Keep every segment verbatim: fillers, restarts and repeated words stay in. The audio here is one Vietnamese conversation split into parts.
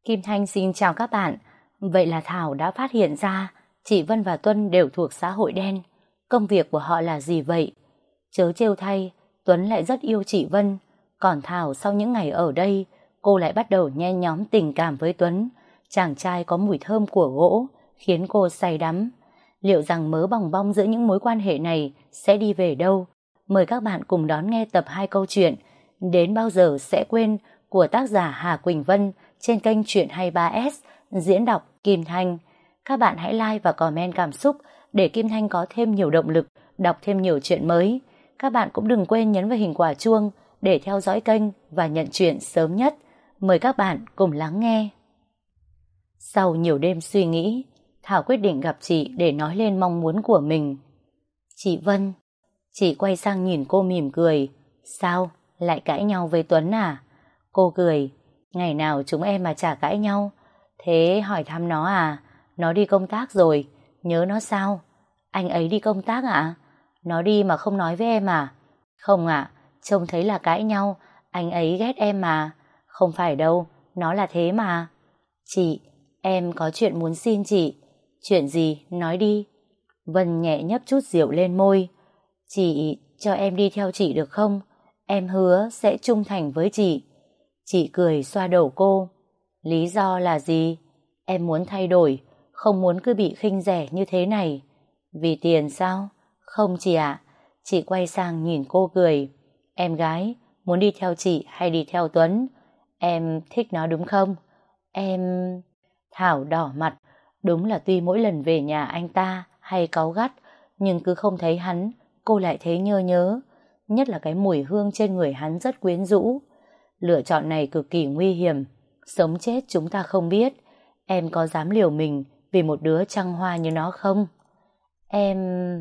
Kim Thanh xin chào các bạn. Vậy là Thảo đã phát hiện ra chị Vân và Tuân đều thuộc xã hội đen. Công việc của họ là gì vậy? Chớ trêu thay, Tuấn lại rất yêu chị Vân. Còn Thảo sau những ngày ở đây, cô lại bắt đầu nhen nhóm tình cảm với Tuấn. Chàng trai có mùi thơm của gỗ, khiến cô say đắm. Liệu rằng mớ bòng bong giữa những mối quan hệ này sẽ đi về đâu? Mời các bạn cùng đón nghe tập hai câu chuyện Đến bao giờ sẽ quên của tác giả Hà Quỳnh Vân trên kênh Chuyện hai mươi ba ét, diễn đọc Kim Thanh. Các bạn hãy like và comment cảm xúc để Kim Thanh có thêm nhiều động lực đọc thêm nhiều chuyện mới. Các bạn cũng đừng quên nhấn vào hình quả chuông để theo dõi kênh và nhận chuyện sớm nhất. Mời các bạn cùng lắng nghe. Sau nhiều đêm suy nghĩ, Thảo quyết định gặp chị để nói lên mong muốn của mình. Chị Vân. Chị quay sang nhìn cô mỉm cười. Sao? Lại cãi nhau với Tuấn à? Cô cười. Ngày nào chúng em mà chả cãi nhau. Thế hỏi thăm nó à? Nó đi công tác rồi. Nhớ nó sao? Anh ấy đi công tác ạ? Nó đi mà không nói với em à? Không ạ, trông thấy là cãi nhau. Anh ấy ghét em mà. Không phải đâu, nó là thế mà. Chị, em có chuyện muốn xin chị. Chuyện gì? Nói đi. Vân nhẹ nhấp chút rượu lên môi. Chị cho em đi theo chị được không? Em hứa sẽ trung thành với chị. Chị cười xoa đầu cô. Lý do là gì? Em muốn thay đổi, không muốn cứ bị khinh rẻ như thế này. Vì tiền sao? Không chị ạ. Chị quay sang nhìn cô cười. Em gái, muốn đi theo chị hay đi theo Tuấn? Em thích nó đúng không? Em... Thảo đỏ mặt. Đúng là tuy mỗi lần về nhà anh ta hay cáu gắt, nhưng cứ không thấy hắn, cô lại thấy nhớ nhớ. Nhất là cái mùi hương trên người hắn rất quyến rũ. Lựa chọn này cực kỳ nguy hiểm. Sống chết chúng ta không biết. Em có dám liều mình vì một đứa trăng hoa như nó không? Em...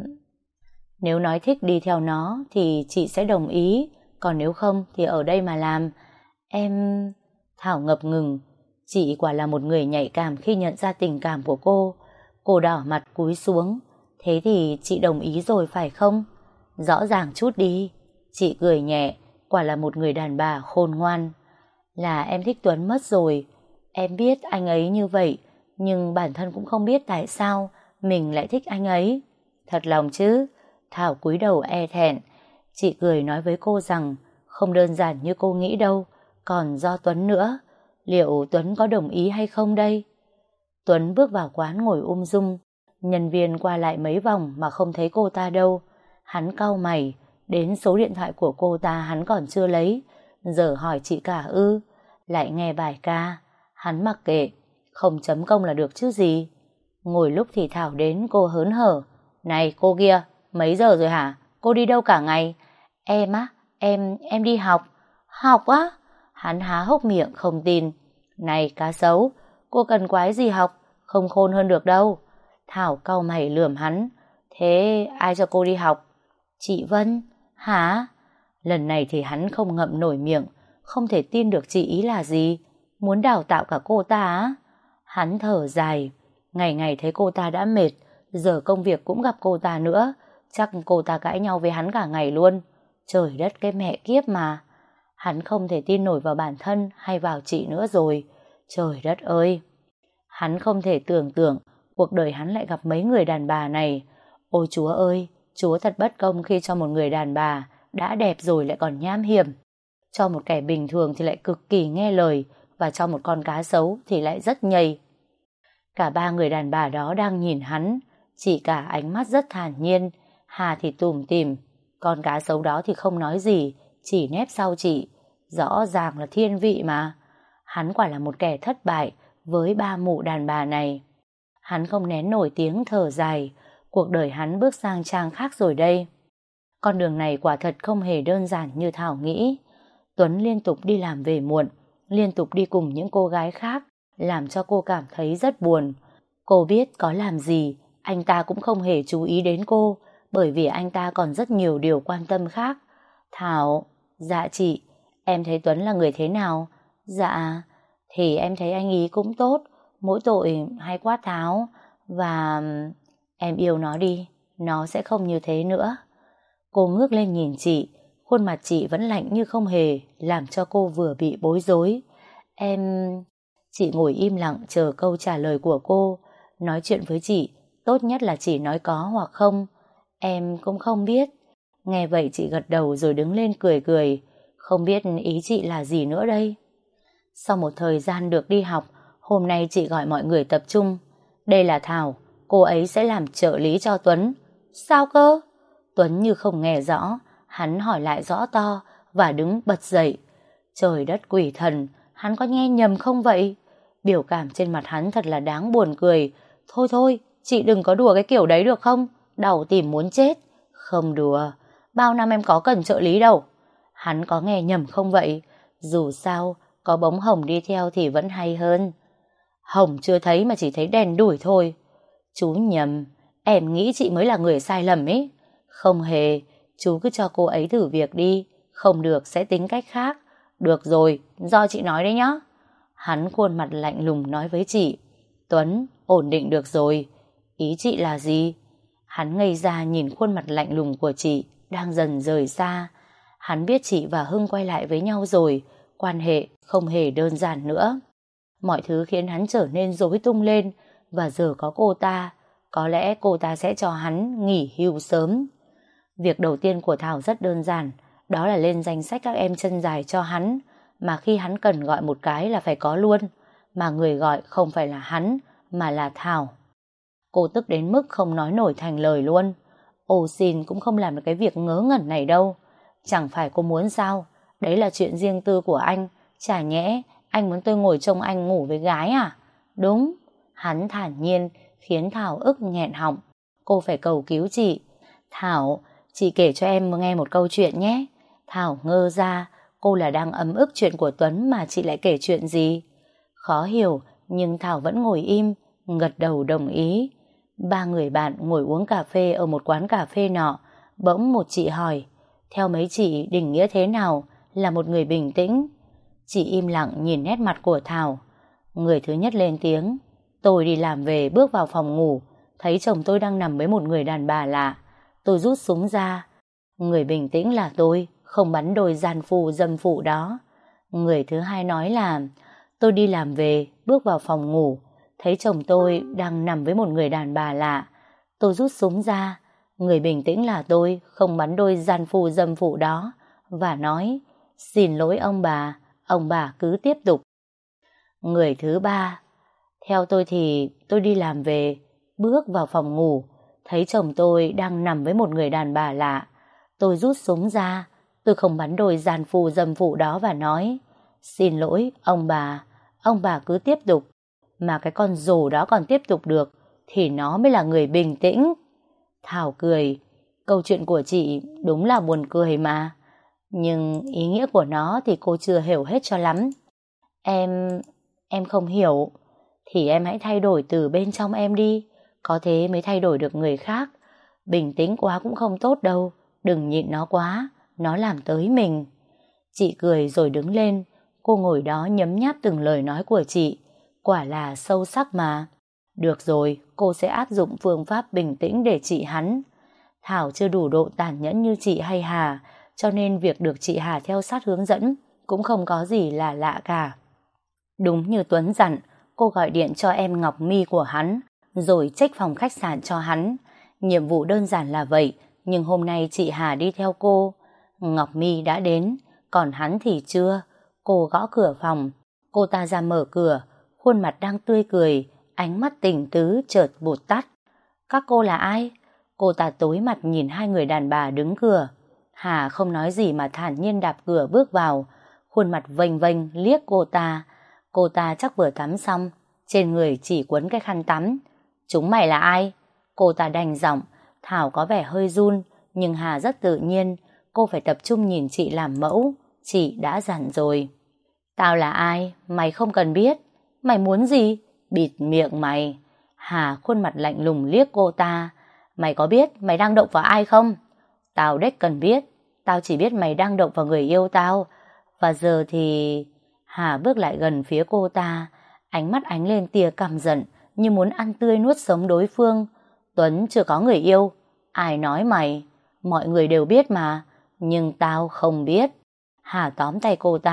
Nếu nói thích đi theo nó thì chị sẽ đồng ý. Còn nếu không thì ở đây mà làm. Em... Thảo ngập ngừng. Chị quả là một người nhạy cảm khi nhận ra tình cảm của cô. Cô đỏ mặt cúi xuống. Thế thì chị đồng ý rồi phải không? Rõ ràng chút đi. Chị cười nhẹ. Quả là một người đàn bà khôn ngoan. Là em thích Tuấn mất rồi. Em biết anh ấy như vậy, nhưng bản thân cũng không biết tại sao mình lại thích anh ấy. Thật lòng chứ? Thảo cúi đầu e thẹn. Chị cười nói với cô rằng không đơn giản như cô nghĩ đâu, còn do Tuấn nữa. Liệu Tuấn có đồng ý hay không đây? Tuấn bước vào quán ngồi ung dung. Nhân viên qua lại mấy vòng mà không thấy cô ta đâu. Hắn cau mày. Đến số điện thoại của cô ta hắn còn chưa lấy. Giờ hỏi chị cả ư? Lại nghe bài ca. Hắn mặc kệ. Không chấm công là được chứ gì. Ngồi lúc thì Thảo đến cô hớn hở. Này cô kia, mấy giờ rồi hả? Cô đi đâu cả ngày? Em á, em, em đi học. Học á? Hắn há hốc miệng không tin. Này cá sấu, cô cần quái gì học? Không khôn hơn được đâu. Thảo cau mày lườm hắn. Thế ai cho cô đi học? Chị Vân. Hả? Lần này thì hắn không ngậm nổi miệng. Không thể tin được chị ý là gì. Muốn đào tạo cả cô ta á? Hắn thở dài. Ngày ngày thấy cô ta đã mệt. Giờ công việc cũng gặp cô ta nữa. Chắc cô ta cãi nhau với hắn cả ngày luôn. Trời đất cái mẹ kiếp mà. Hắn không thể tin nổi vào bản thân hay vào chị nữa rồi. Trời đất ơi. Hắn không thể tưởng tượng cuộc đời hắn lại gặp mấy người đàn bà này. Ôi Chúa ơi, Chúa thật bất công khi cho một người đàn bà đã đẹp rồi lại còn nham hiểm. Cho một kẻ bình thường thì lại cực kỳ nghe lời, và cho một con cá sấu thì lại rất nhầy. Cả ba người đàn bà đó đang nhìn hắn, chỉ cả ánh mắt rất thản nhiên. Hà thì tủm tỉm, con cá sấu đó thì không nói gì, chỉ nép sau chị. Rõ ràng là thiên vị mà. Hắn quả là một kẻ thất bại với ba mụ đàn bà này. Hắn không nén nổi tiếng thở dài. Cuộc đời hắn bước sang trang khác rồi đây. Con đường này quả thật không hề đơn giản như Thảo nghĩ. Tuấn liên tục đi làm về muộn, liên tục đi cùng những cô gái khác, làm cho cô cảm thấy rất buồn. Cô biết có làm gì, anh ta cũng không hề chú ý đến cô, bởi vì anh ta còn rất nhiều điều quan tâm khác. Thảo, dạ chị, em thấy Tuấn là người thế nào? Dạ, thì em thấy anh ý cũng tốt, mỗi tội hay quát tháo, và em yêu nó đi, nó sẽ không như thế nữa. Cô ngước lên nhìn chị, khuôn mặt chị vẫn lạnh như không hề, làm cho cô vừa bị bối rối. Em... Chị ngồi im lặng chờ câu trả lời của cô. Nói chuyện với chị, tốt nhất là chỉ nói có hoặc không. Em cũng không biết. Nghe vậy chị gật đầu rồi đứng lên cười cười. Không biết ý chị là gì nữa đây. Sau một thời gian được đi học, hôm nay chị gọi mọi người tập trung. Đây là Thảo, cô ấy sẽ làm trợ lý cho Tuấn. Sao cơ? Tuấn như không nghe rõ, hắn hỏi lại rõ to và đứng bật dậy. Trời đất quỷ thần, hắn có nghe nhầm không vậy? Biểu cảm trên mặt hắn thật là đáng buồn cười. Thôi thôi, chị đừng có đùa cái kiểu đấy được không? Đau tìm muốn chết. Không đùa, bao năm em có cần trợ lý đâu. Hắn có nghe nhầm không vậy? Dù sao, có bóng hồng đi theo thì vẫn hay hơn. Hồng chưa thấy mà chỉ thấy đèn đủi thôi. Chú nhầm, em nghĩ chị mới là người sai lầm ấy. Không hề, chú cứ cho cô ấy thử việc đi, không được sẽ tính cách khác. Được rồi, do chị nói đấy nhá. Hắn khuôn mặt lạnh lùng nói với chị. Tuấn, ổn định được rồi. Ý chị là gì? Hắn ngây ra nhìn khuôn mặt lạnh lùng của chị đang dần rời xa. Hắn biết chị và Hưng quay lại với nhau rồi, quan hệ không hề đơn giản nữa. Mọi thứ khiến hắn trở nên rối tung lên, và giờ có cô ta, có lẽ cô ta sẽ cho hắn nghỉ hưu sớm. Việc đầu tiên của Thảo rất đơn giản, đó là lên danh sách các em chân dài cho hắn, mà khi hắn cần gọi một cái là phải có luôn, mà người gọi không phải là hắn, mà là Thảo. Cô tức đến mức không nói nổi thành lời luôn. Ô xin cũng không làm được cái việc ngớ ngẩn này đâu. Chẳng phải cô muốn sao? Đấy là chuyện riêng tư của anh. Chả nhẽ anh muốn tôi ngồi trông anh ngủ với gái à? Đúng. Hắn thản nhiên khiến Thảo ức nghẹn họng. Cô phải cầu cứu chị. Thảo, chị kể cho em nghe một câu chuyện nhé. Thảo ngơ ra. Cô là đang ấm ức chuyện của Tuấn mà chị lại kể chuyện gì? Khó hiểu, nhưng Thảo vẫn ngồi im, gật đầu đồng ý. Ba người bạn ngồi uống cà phê ở một quán cà phê nọ. Bỗng một chị hỏi, theo mấy chị định nghĩa thế nào là một người bình tĩnh? Chị im lặng nhìn nét mặt của Thảo. Người thứ nhất lên tiếng, tôi đi làm về bước vào phòng ngủ, thấy chồng tôi đang nằm với một người đàn bà lạ. Tôi rút súng ra. Người bình tĩnh là tôi, không bắn đôi gian phu dâm phụ đó. Người thứ hai nói là, tôi đi làm về bước vào phòng ngủ, thấy chồng tôi đang nằm với một người đàn bà lạ. Tôi rút súng ra. Người bình tĩnh là tôi, không bắn đôi gian phu dâm phụ đó, và nói, xin lỗi ông bà, ông bà cứ tiếp tục. Người thứ ba, theo tôi thì tôi đi làm về, bước vào phòng ngủ, thấy chồng tôi đang nằm với một người đàn bà lạ. Tôi rút súng ra, tôi không bắn đôi gian phu dâm phụ đó và nói, xin lỗi ông bà, ông bà cứ tiếp tục. Mà cái con rồ đó còn tiếp tục được, thì nó mới là người bình tĩnh. Thảo cười, câu chuyện của chị đúng là buồn cười mà. Nhưng ý nghĩa của nó thì cô chưa hiểu hết cho lắm. Em... em không hiểu. Thì em hãy thay đổi từ bên trong em đi. Có thế mới thay đổi được người khác. Bình tĩnh quá cũng không tốt đâu. Đừng nhịn nó quá, nó làm tới mình. Chị cười rồi đứng lên. Cô ngồi đó nhấm nháp từng lời nói của chị. Quả là sâu sắc mà. Được rồi, cô sẽ áp dụng phương pháp bình tĩnh để trị hắn. Thảo chưa đủ độ tàn nhẫn như chị hay Hà, cho nên việc được chị Hà theo sát hướng dẫn cũng không có gì là lạ cả. Đúng như Tuấn dặn, cô gọi điện cho em Ngọc My của hắn, rồi check phòng khách sạn cho hắn. Nhiệm vụ đơn giản là vậy, nhưng hôm nay chị Hà đi theo cô. Ngọc My đã đến, còn hắn thì chưa. Cô gõ cửa phòng, cô ta ra mở cửa, khuôn mặt đang tươi cười, ánh mắt tình tứ chợt vụt tắt. Các cô là ai? Cô ta tối mặt nhìn hai người đàn bà đứng cửa. Hà không nói gì mà thản nhiên đạp cửa bước vào, khuôn mặt vênh vênh liếc cô ta. Cô ta chắc vừa tắm xong, trên người chỉ quấn cái khăn tắm. Chúng mày là ai? Cô ta đành giọng. Thảo có vẻ hơi run, nhưng Hà rất tự nhiên. Cô phải tập trung nhìn chị làm mẫu. Chị đã dặn rồi. Tao là ai? Mày không cần biết. Mày muốn gì? Bịt miệng mày. Hà khuôn mặt lạnh lùng liếc cô ta. Mày có biết mày đang động vào ai không? Tao đếch cần biết. Tao chỉ biết mày đang động vào người yêu tao. Và giờ thì... Hà bước lại gần phía cô ta, ánh mắt ánh lên tia căm giận, như muốn ăn tươi nuốt sống đối phương. Tuấn chưa có người yêu. Ai nói mày? Mọi người đều biết mà. Nhưng tao không biết. Hà tóm tay cô ta,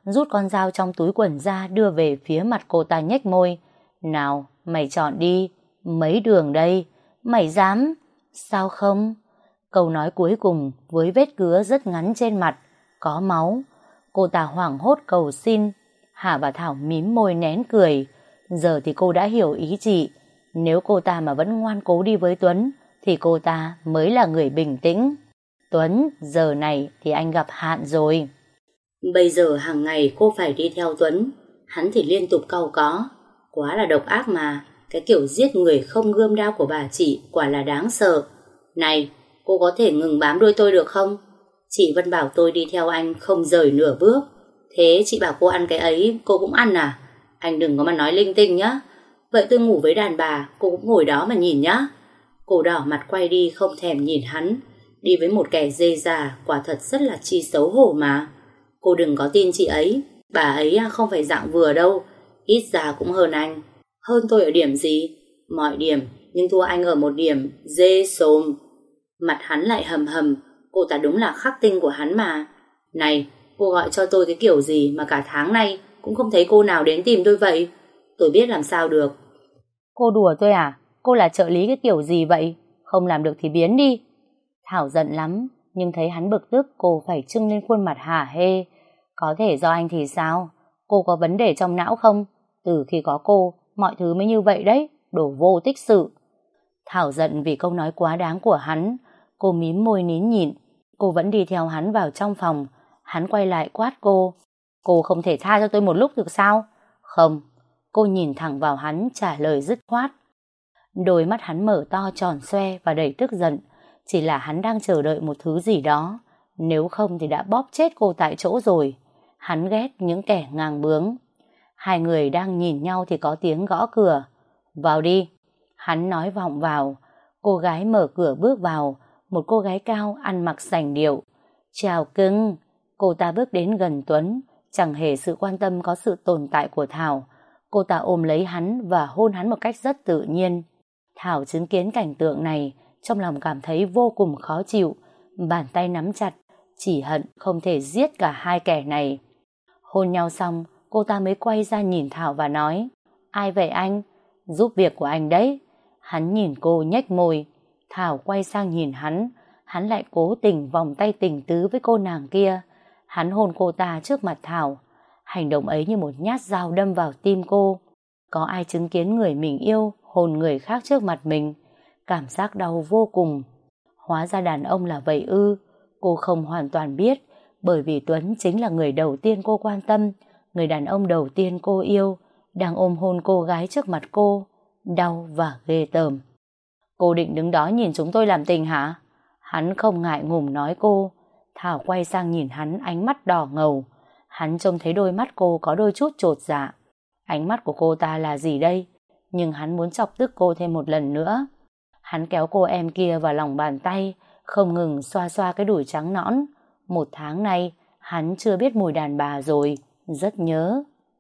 rút con dao trong túi quần ra đưa về phía mặt cô ta nhếch môi. Nào, mày chọn đi, mấy đường đây, mày dám? Sao không? Câu nói cuối cùng với vết cứa rất ngắn trên mặt, có máu. Cô ta hoảng hốt cầu xin. Hà và Thảo mím môi nén cười. Giờ thì cô đã hiểu ý chị. Nếu cô ta mà vẫn ngoan cố đi với Tuấn thì cô ta mới là người bình tĩnh. Tuấn, giờ này thì anh gặp hạn rồi. Bây giờ hàng ngày cô phải đi theo Tuấn. Hắn thì liên tục cau có. Quá là độc ác mà. Cái kiểu giết người không gươm đao của bà chị quả là đáng sợ. Này, cô có thể ngừng bám đuôi tôi được không? Chị Vân bảo tôi đi theo anh không rời nửa bước. Thế chị bảo cô ăn cái ấy, cô cũng ăn à? Anh đừng có mà nói linh tinh nhá. Vậy tôi ngủ với đàn bà, cô cũng ngồi đó mà nhìn nhá. Cô đỏ mặt quay đi không thèm nhìn hắn. Đi với một kẻ dê già quả thật rất là chi xấu hổ mà. Cô đừng có tin chị ấy. Bà ấy không phải dạng vừa đâu. Ít ra cũng hơn anh. Hơn tôi ở điểm gì? Mọi điểm, nhưng thua anh ở một điểm. Dê xồm. Mặt hắn lại hầm hầm. Cô ta đúng là khắc tinh của hắn mà. Này, cô gọi cho tôi cái kiểu gì mà cả tháng nay cũng không thấy cô nào đến tìm tôi vậy? Tôi biết làm sao được. Cô đùa tôi à? Cô là trợ lý cái kiểu gì vậy? Không làm được thì biến đi. Thảo giận lắm, nhưng thấy hắn bực tức cô phải trưng lên khuôn mặt hả hê. Có thể do anh thì sao? Cô có vấn đề trong não không? Từ khi có cô, mọi thứ mới như vậy đấy, đổ vô tích sự. Thảo giận vì câu nói quá đáng của hắn. Cô mím môi nín nhịn. Cô vẫn đi theo hắn vào trong phòng. Hắn quay lại quát cô. Cô không thể tha cho tôi một lúc được sao? Không. Cô nhìn thẳng vào hắn trả lời dứt khoát. Đôi mắt hắn mở to tròn xoe và đầy tức giận. Chỉ là hắn đang chờ đợi một thứ gì đó. Nếu không thì đã bóp chết cô tại chỗ rồi. Hắn ghét những kẻ ngang bướng. Hai người đang nhìn nhau thì có tiếng gõ cửa. Vào đi. Hắn nói vọng vào. Cô gái mở cửa bước vào. Một cô gái cao ăn mặc sành điệu. Chào cưng. Cô ta bước đến gần Tuấn. Chẳng hề sự quan tâm có sự tồn tại của Thảo. Cô ta ôm lấy hắn và hôn hắn một cách rất tự nhiên. Thảo chứng kiến cảnh tượng này, trong lòng cảm thấy vô cùng khó chịu. Bàn tay nắm chặt, chỉ hận không thể giết cả hai kẻ này. Hôn nhau xong, cô ta mới quay ra nhìn Thảo và nói: Ai vậy anh? Giúp việc của anh đấy. Hắn nhìn cô nhếch môi. Thảo quay sang nhìn hắn. Hắn lại cố tình vòng tay tình tứ với cô nàng kia. Hắn hôn cô ta trước mặt Thảo. Hành động ấy như một nhát dao đâm vào tim cô. Có ai chứng kiến người mình yêu hôn người khác trước mặt mình? Cảm giác đau vô cùng. Hóa ra đàn ông là vậy ư? Cô không hoàn toàn biết, bởi vì Tuấn chính là người đầu tiên cô quan tâm, người đàn ông đầu tiên cô yêu, đang ôm hôn cô gái trước mặt cô. Đau và ghê tởm. Cô định đứng đó nhìn chúng tôi làm tình hả? Hắn không ngại ngùng nói cô. Thảo quay sang nhìn hắn, ánh mắt đỏ ngầu. Hắn trông thấy đôi mắt cô có đôi chút chột dạ. Ánh mắt của cô ta là gì đây? Nhưng hắn muốn chọc tức cô thêm một lần nữa. Hắn kéo cô em kia vào lòng bàn tay, không ngừng xoa xoa cái đùi trắng nõn. Một tháng nay, hắn chưa biết mùi đàn bà rồi, rất nhớ.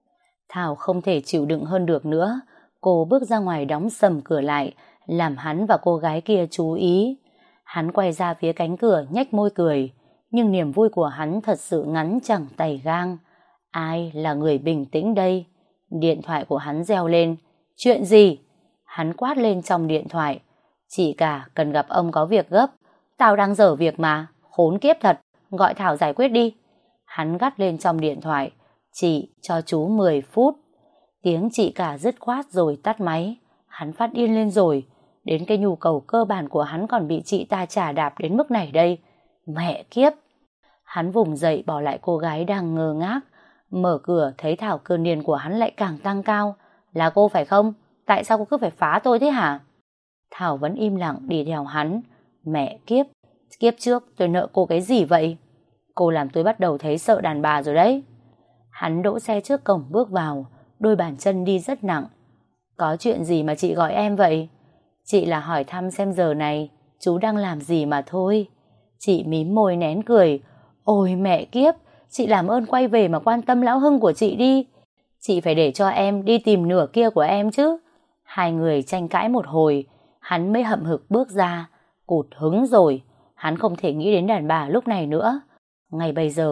Thảo không thể chịu đựng hơn được nữa. Cô bước ra ngoài đóng sầm cửa lại, làm hắn và cô gái kia chú ý. Hắn quay ra phía cánh cửa nhếch môi cười. Nhưng niềm vui của hắn thật sự ngắn chẳng tày gang. Ai là người bình tĩnh đây? Điện thoại của hắn reo lên. Chuyện gì? Hắn quát lên trong điện thoại. Chị cả cần gặp ông có việc gấp. Tao đang dở việc mà. Khốn kiếp thật. Gọi Thảo giải quyết đi. Hắn gắt lên trong điện thoại. Chị cho chú mười phút. Tiếng chị cả dứt khoát rồi tắt máy. Hắn phát điên lên rồi. Đến cái nhu cầu cơ bản của hắn còn bị chị ta chà đạp đến mức này đây. Mẹ kiếp. Hắn vùng dậy bỏ lại cô gái đang ngơ ngác. Mở cửa thấy Thảo, cơn điên của hắn lại càng tăng cao. Là cô phải không? Tại sao cô cứ phải phá tôi thế hả? Thảo vẫn im lặng đi theo hắn. Mẹ kiếp. Kiếp trước tôi nợ cô cái gì vậy? Cô làm tôi bắt đầu thấy sợ đàn bà rồi đấy. Hắn đỗ xe trước cổng bước vào. Đôi bàn chân đi rất nặng. Có chuyện gì mà chị gọi em vậy? Chị là hỏi thăm xem giờ này chú đang làm gì mà thôi. Chị mím môi nén cười. Ôi mẹ kiếp. Chị làm ơn quay về mà quan tâm lão Hưng của chị đi. Chị phải để cho em đi tìm nửa kia của em chứ. Hai người tranh cãi một hồi. Hắn mới hậm hực bước ra. Cụt hứng rồi. Hắn không thể nghĩ đến đàn bà lúc này nữa. Ngay bây giờ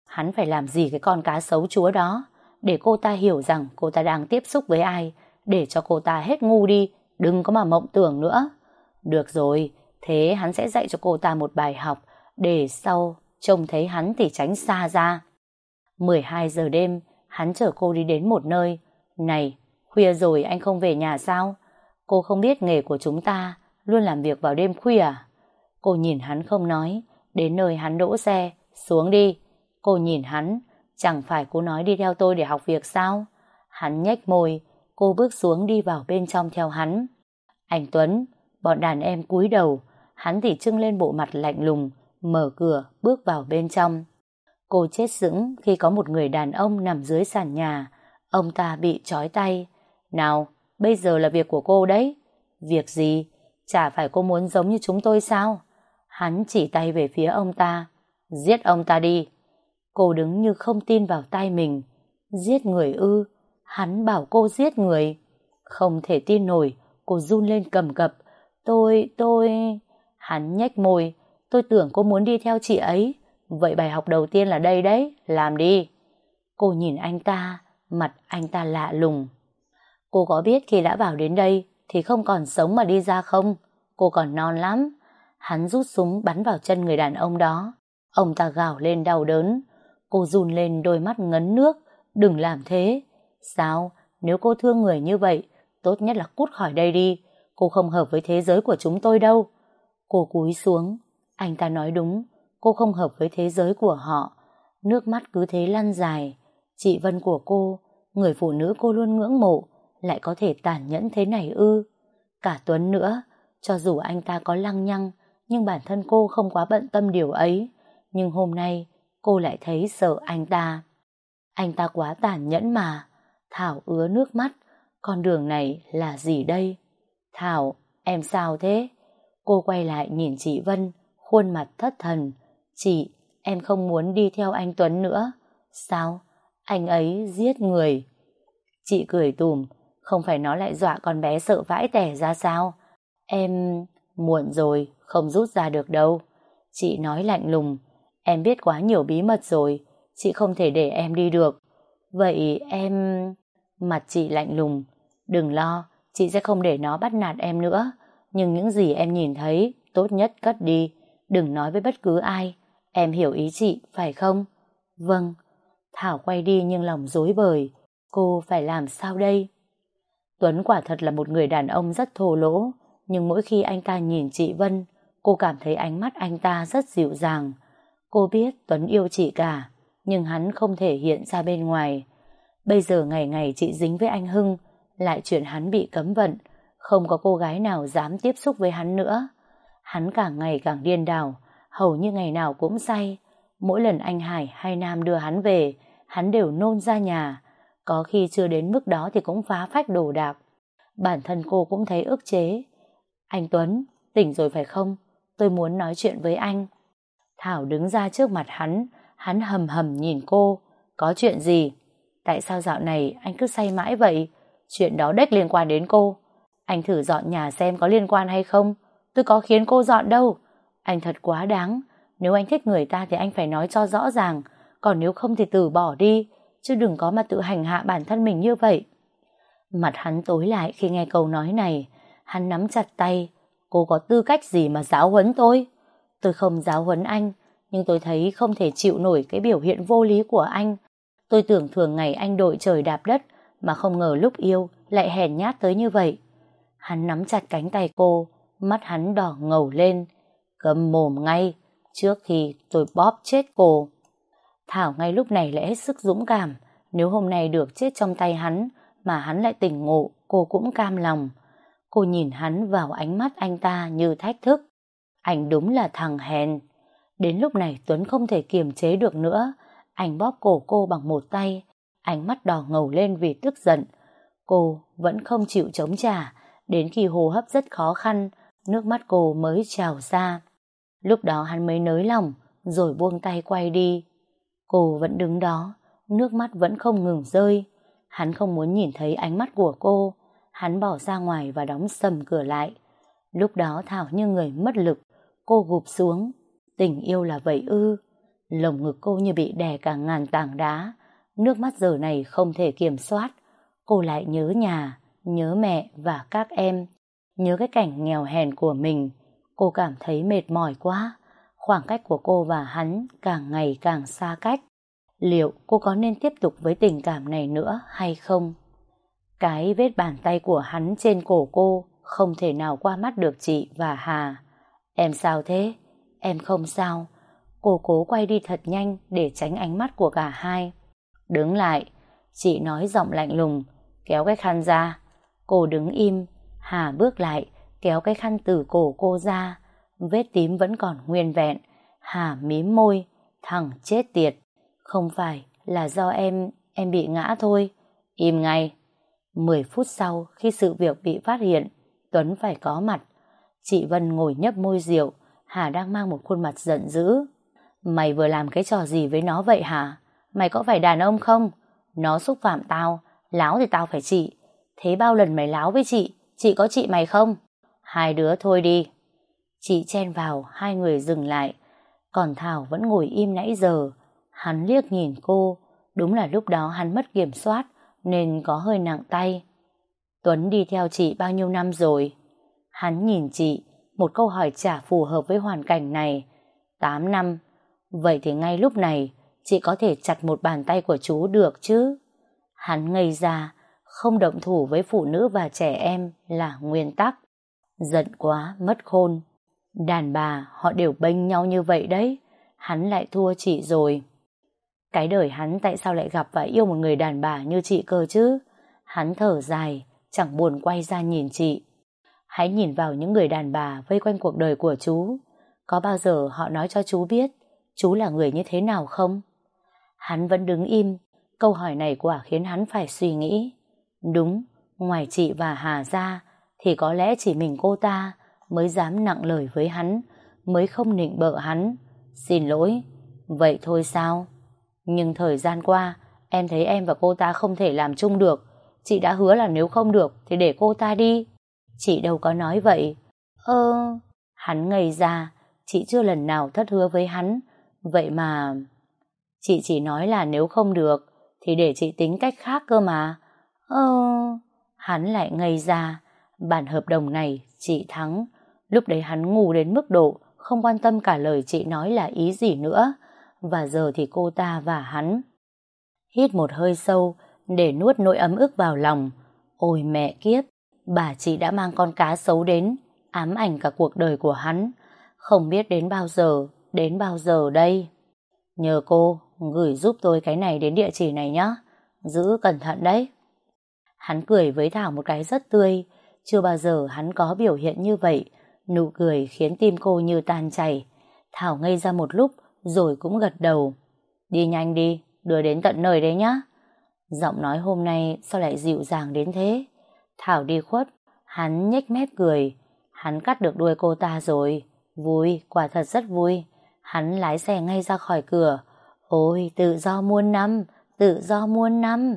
Hắn phải làm gì cái con cá sấu chúa đó, để cô ta hiểu rằng cô ta đang tiếp xúc với ai, để cho cô ta hết ngu đi, đừng có mà mộng tưởng nữa. Được rồi, thế hắn sẽ dạy cho cô ta một bài học, để sau trông thấy hắn thì tránh xa ra. mười hai giờ đêm, hắn chở cô đi đến một nơi. Này, khuya rồi anh không về nhà sao? Cô không biết nghề của chúng ta luôn làm việc vào đêm khuya à? Cô nhìn hắn không nói. Đến nơi hắn đỗ xe, xuống đi. Cô nhìn hắn, chẳng phải cô nói đi theo tôi để học việc sao? Hắn nhếch môi, cô bước xuống đi vào bên trong theo hắn. Anh Tuấn, bọn đàn em cúi đầu, hắn thì trưng lên bộ mặt lạnh lùng, mở cửa bước vào bên trong. Cô chết sững khi có một người đàn ông nằm dưới sàn nhà. Ông ta bị trói tay. Nào, bây giờ là việc của cô đấy. Việc gì? Chả phải cô muốn giống như chúng tôi sao? Hắn chỉ tay về phía ông ta. Giết ông ta đi. Cô đứng như không tin vào tai mình. Giết người ư? Hắn bảo cô giết người. Không thể tin nổi, cô run lên cầm cập. Tôi, tôi... Hắn nhếch môi. Tôi tưởng cô muốn đi theo chị ấy. Vậy bài học đầu tiên là đây đấy, làm đi. Cô nhìn anh ta, mặt anh ta lạ lùng. Cô có biết khi đã vào đến đây thì không còn sống mà đi ra không? Cô còn non lắm. Hắn rút súng bắn vào chân người đàn ông đó. Ông ta gào lên đau đớn. Cô run lên, đôi mắt ngấn nước. Đừng làm thế. Sao? Nếu cô thương người như vậy, tốt nhất là cút khỏi đây đi. Cô không hợp với thế giới của chúng tôi đâu. Cô cúi xuống. Anh ta nói đúng. Cô không hợp với thế giới của họ. Nước mắt cứ thế lăn dài. Chị Vân của cô, người phụ nữ cô luôn ngưỡng mộ, lại có thể tàn nhẫn thế này ư? Cả Tuấn nữa, cho dù anh ta có lăng nhăng, nhưng bản thân cô không quá bận tâm điều ấy. Nhưng hôm nay, cô lại thấy sợ anh ta. Anh ta quá tàn nhẫn mà. Thảo ứa nước mắt. Con đường này là gì đây? Thảo, em sao thế? Cô quay lại nhìn chị Vân, khuôn mặt thất thần. Chị, em không muốn đi theo anh Tuấn nữa. Sao? Anh ấy giết người. Chị cười tùm. Không phải nó lại dọa con bé sợ vãi tẻ ra sao? Em... Muộn rồi, không rút ra được đâu. Chị nói lạnh lùng. Em biết quá nhiều bí mật rồi. Chị không thể để em đi được. Vậy em... Mặt chị lạnh lùng. Đừng lo, chị sẽ không để nó bắt nạt em nữa. Nhưng những gì em nhìn thấy, tốt nhất cất đi. Đừng nói với bất cứ ai. Em hiểu ý chị, phải không? Vâng. Thảo quay đi nhưng lòng rối bời. Cô phải làm sao đây? Tuấn quả thật là một người đàn ông rất thô lỗ. Nhưng mỗi khi anh ta nhìn chị Vân, cô cảm thấy ánh mắt anh ta rất dịu dàng. Cô biết Tuấn yêu chị cả, nhưng hắn không thể hiện ra bên ngoài. Bây giờ ngày ngày chị dính với anh Hưng, lại chuyện hắn bị cấm vận. Không có cô gái nào dám tiếp xúc với hắn nữa. Hắn càng ngày càng điên đảo, hầu như ngày nào cũng say. Mỗi lần anh Hải hay Nam đưa hắn về, hắn đều nôn ra nhà. Có khi chưa đến mức đó thì cũng phá phách đồ đạc. Bản thân cô cũng thấy ức chế. Anh Tuấn, tỉnh rồi phải không? Tôi muốn nói chuyện với anh. Thảo đứng ra trước mặt hắn, hắn hầm hầm nhìn cô. Có chuyện gì? Tại sao dạo này anh cứ say mãi vậy? Chuyện đó đếch liên quan đến cô. Anh thử dọn nhà xem có liên quan hay không. Tôi có khiến cô dọn đâu. Anh thật quá đáng. Nếu anh thích người ta thì anh phải nói cho rõ ràng. Còn nếu không thì từ bỏ đi. Chứ đừng có mà tự hành hạ bản thân mình như vậy. Mặt hắn tối lại khi nghe câu nói này. Hắn nắm chặt tay. Cô có tư cách gì mà giáo huấn tôi? Tôi không giáo huấn anh, nhưng tôi thấy không thể chịu nổi cái biểu hiện vô lý của anh. Tôi tưởng thường ngày anh đội trời đạp đất, mà không ngờ lúc yêu lại hèn nhát tới như vậy. Hắn nắm chặt cánh tay cô, mắt hắn đỏ ngầu lên. Câm mồm ngay, trước khi tôi bóp chết cô. Thảo ngay lúc này lại hết sức dũng cảm. Nếu hôm nay được chết trong tay hắn, mà hắn lại tỉnh ngộ, cô cũng cam lòng. Cô nhìn hắn vào ánh mắt anh ta như thách thức. Anh đúng là thằng hèn. Đến lúc này Tuấn không thể kiềm chế được nữa. Anh bóp cổ cô bằng một tay. Ánh mắt đỏ ngầu lên vì tức giận. Cô vẫn không chịu chống trả. Đến khi hô hấp rất khó khăn, nước mắt cô mới trào ra. Lúc đó hắn mới nới lòng, rồi buông tay quay đi. Cô vẫn đứng đó, nước mắt vẫn không ngừng rơi. Hắn không muốn nhìn thấy ánh mắt của cô. Hắn bỏ ra ngoài và đóng sầm cửa lại. Lúc đó Thảo như người mất lực. Cô gục xuống. Tình yêu là vậy ư? Lồng ngực cô như bị đè cả ngàn tảng đá, nước mắt giờ này không thể kiểm soát. Cô lại nhớ nhà, nhớ mẹ và các em, nhớ cái cảnh nghèo hèn của mình. Cô cảm thấy mệt mỏi quá, khoảng cách của cô và hắn càng ngày càng xa cách. Liệu cô có nên tiếp tục với tình cảm này nữa hay không? Cái vết bàn tay của hắn trên cổ cô không thể nào qua mắt được chị và Hà. Em sao thế? Em không sao. Cô cố quay đi thật nhanh để tránh ánh mắt của cả hai. Đứng lại, chị nói giọng lạnh lùng, kéo cái khăn ra. Cô đứng im, Hà bước lại, kéo cái khăn từ cổ cô ra. Vết tím vẫn còn nguyên vẹn. Hà mím môi, thằng chết tiệt. Không phải là do em, em bị ngã thôi. Im ngay. Mười phút sau, khi sự việc bị phát hiện, Tuấn phải có mặt. Chị Vân ngồi nhấp môi rượu, Hà đang mang một khuôn mặt giận dữ. Mày vừa làm cái trò gì với nó vậy hả? Mày có phải đàn ông không? Nó xúc phạm tao, láo thì tao phải trị. Thế bao lần mày láo với chị, chị có trị mày không? Hai đứa thôi đi. Chị chen vào, hai người dừng lại. Còn Thảo vẫn ngồi im nãy giờ. Hắn liếc nhìn cô, đúng là lúc đó hắn mất kiểm soát nên có hơi nặng tay. Tuấn đi theo chị bao nhiêu năm rồi? Hắn nhìn chị, một câu hỏi chả phù hợp với hoàn cảnh này. Tám năm. Vậy thì ngay lúc này chị có thể chặt một bàn tay của chú được chứ? Hắn ngây ra, không động thủ với phụ nữ và trẻ em là nguyên tắc. Giận quá, mất khôn. Đàn bà họ đều bênh nhau như vậy đấy. Hắn lại thua chị rồi. Cái đời hắn tại sao lại gặp và yêu một người đàn bà như chị cơ chứ? Hắn thở dài, chẳng buồn quay ra nhìn chị. Hãy nhìn vào những người đàn bà vây quanh cuộc đời của chú. Có bao giờ họ nói cho chú biết chú là người như thế nào không? Hắn vẫn đứng im. Câu hỏi này quả khiến hắn phải suy nghĩ. Đúng, ngoài chị và Hà ra thì có lẽ chỉ mình cô ta mới dám nặng lời với hắn, mới không nịnh bợ hắn. Xin lỗi. Vậy thôi sao? Nhưng thời gian qua em thấy em và cô ta không thể làm chung được. Chị đã hứa là nếu không được thì để cô ta đi. Chị đâu có nói vậy. Ơ... Hắn ngây ra. Chị chưa lần nào thất hứa với hắn. Vậy mà... Chị chỉ nói là nếu không được thì để chị tính cách khác cơ mà. Ơ... Hắn lại ngây ra. Bản hợp đồng này chị thắng. Lúc đấy hắn ngu đến mức độ không quan tâm cả lời chị nói là ý gì nữa. Và giờ thì cô ta và hắn. Hít một hơi sâu để nuốt nỗi ấm ức vào lòng. Ôi mẹ kiếp, bà chị đã mang con cá xấu đến, ám ảnh cả cuộc đời của hắn. Không biết đến bao giờ, đến bao giờ đây. Nhờ cô gửi giúp tôi cái này đến địa chỉ này nhé. Giữ cẩn thận đấy. Hắn cười với Thảo một cái rất tươi. Chưa bao giờ hắn có biểu hiện như vậy. Nụ cười khiến tim cô như tan chảy. Thảo ngây ra một lúc rồi cũng gật đầu. Đi nhanh đi, đưa đến tận nơi đấy nhá. Giọng nói hôm nay sao lại dịu dàng đến thế? Thảo đi khuất, hắn nhếch mép cười. Hắn cắt được đuôi cô ta rồi. Vui, quả thật rất vui. Hắn lái xe ngay ra khỏi cửa. Ôi, tự do muôn năm, tự do muôn năm.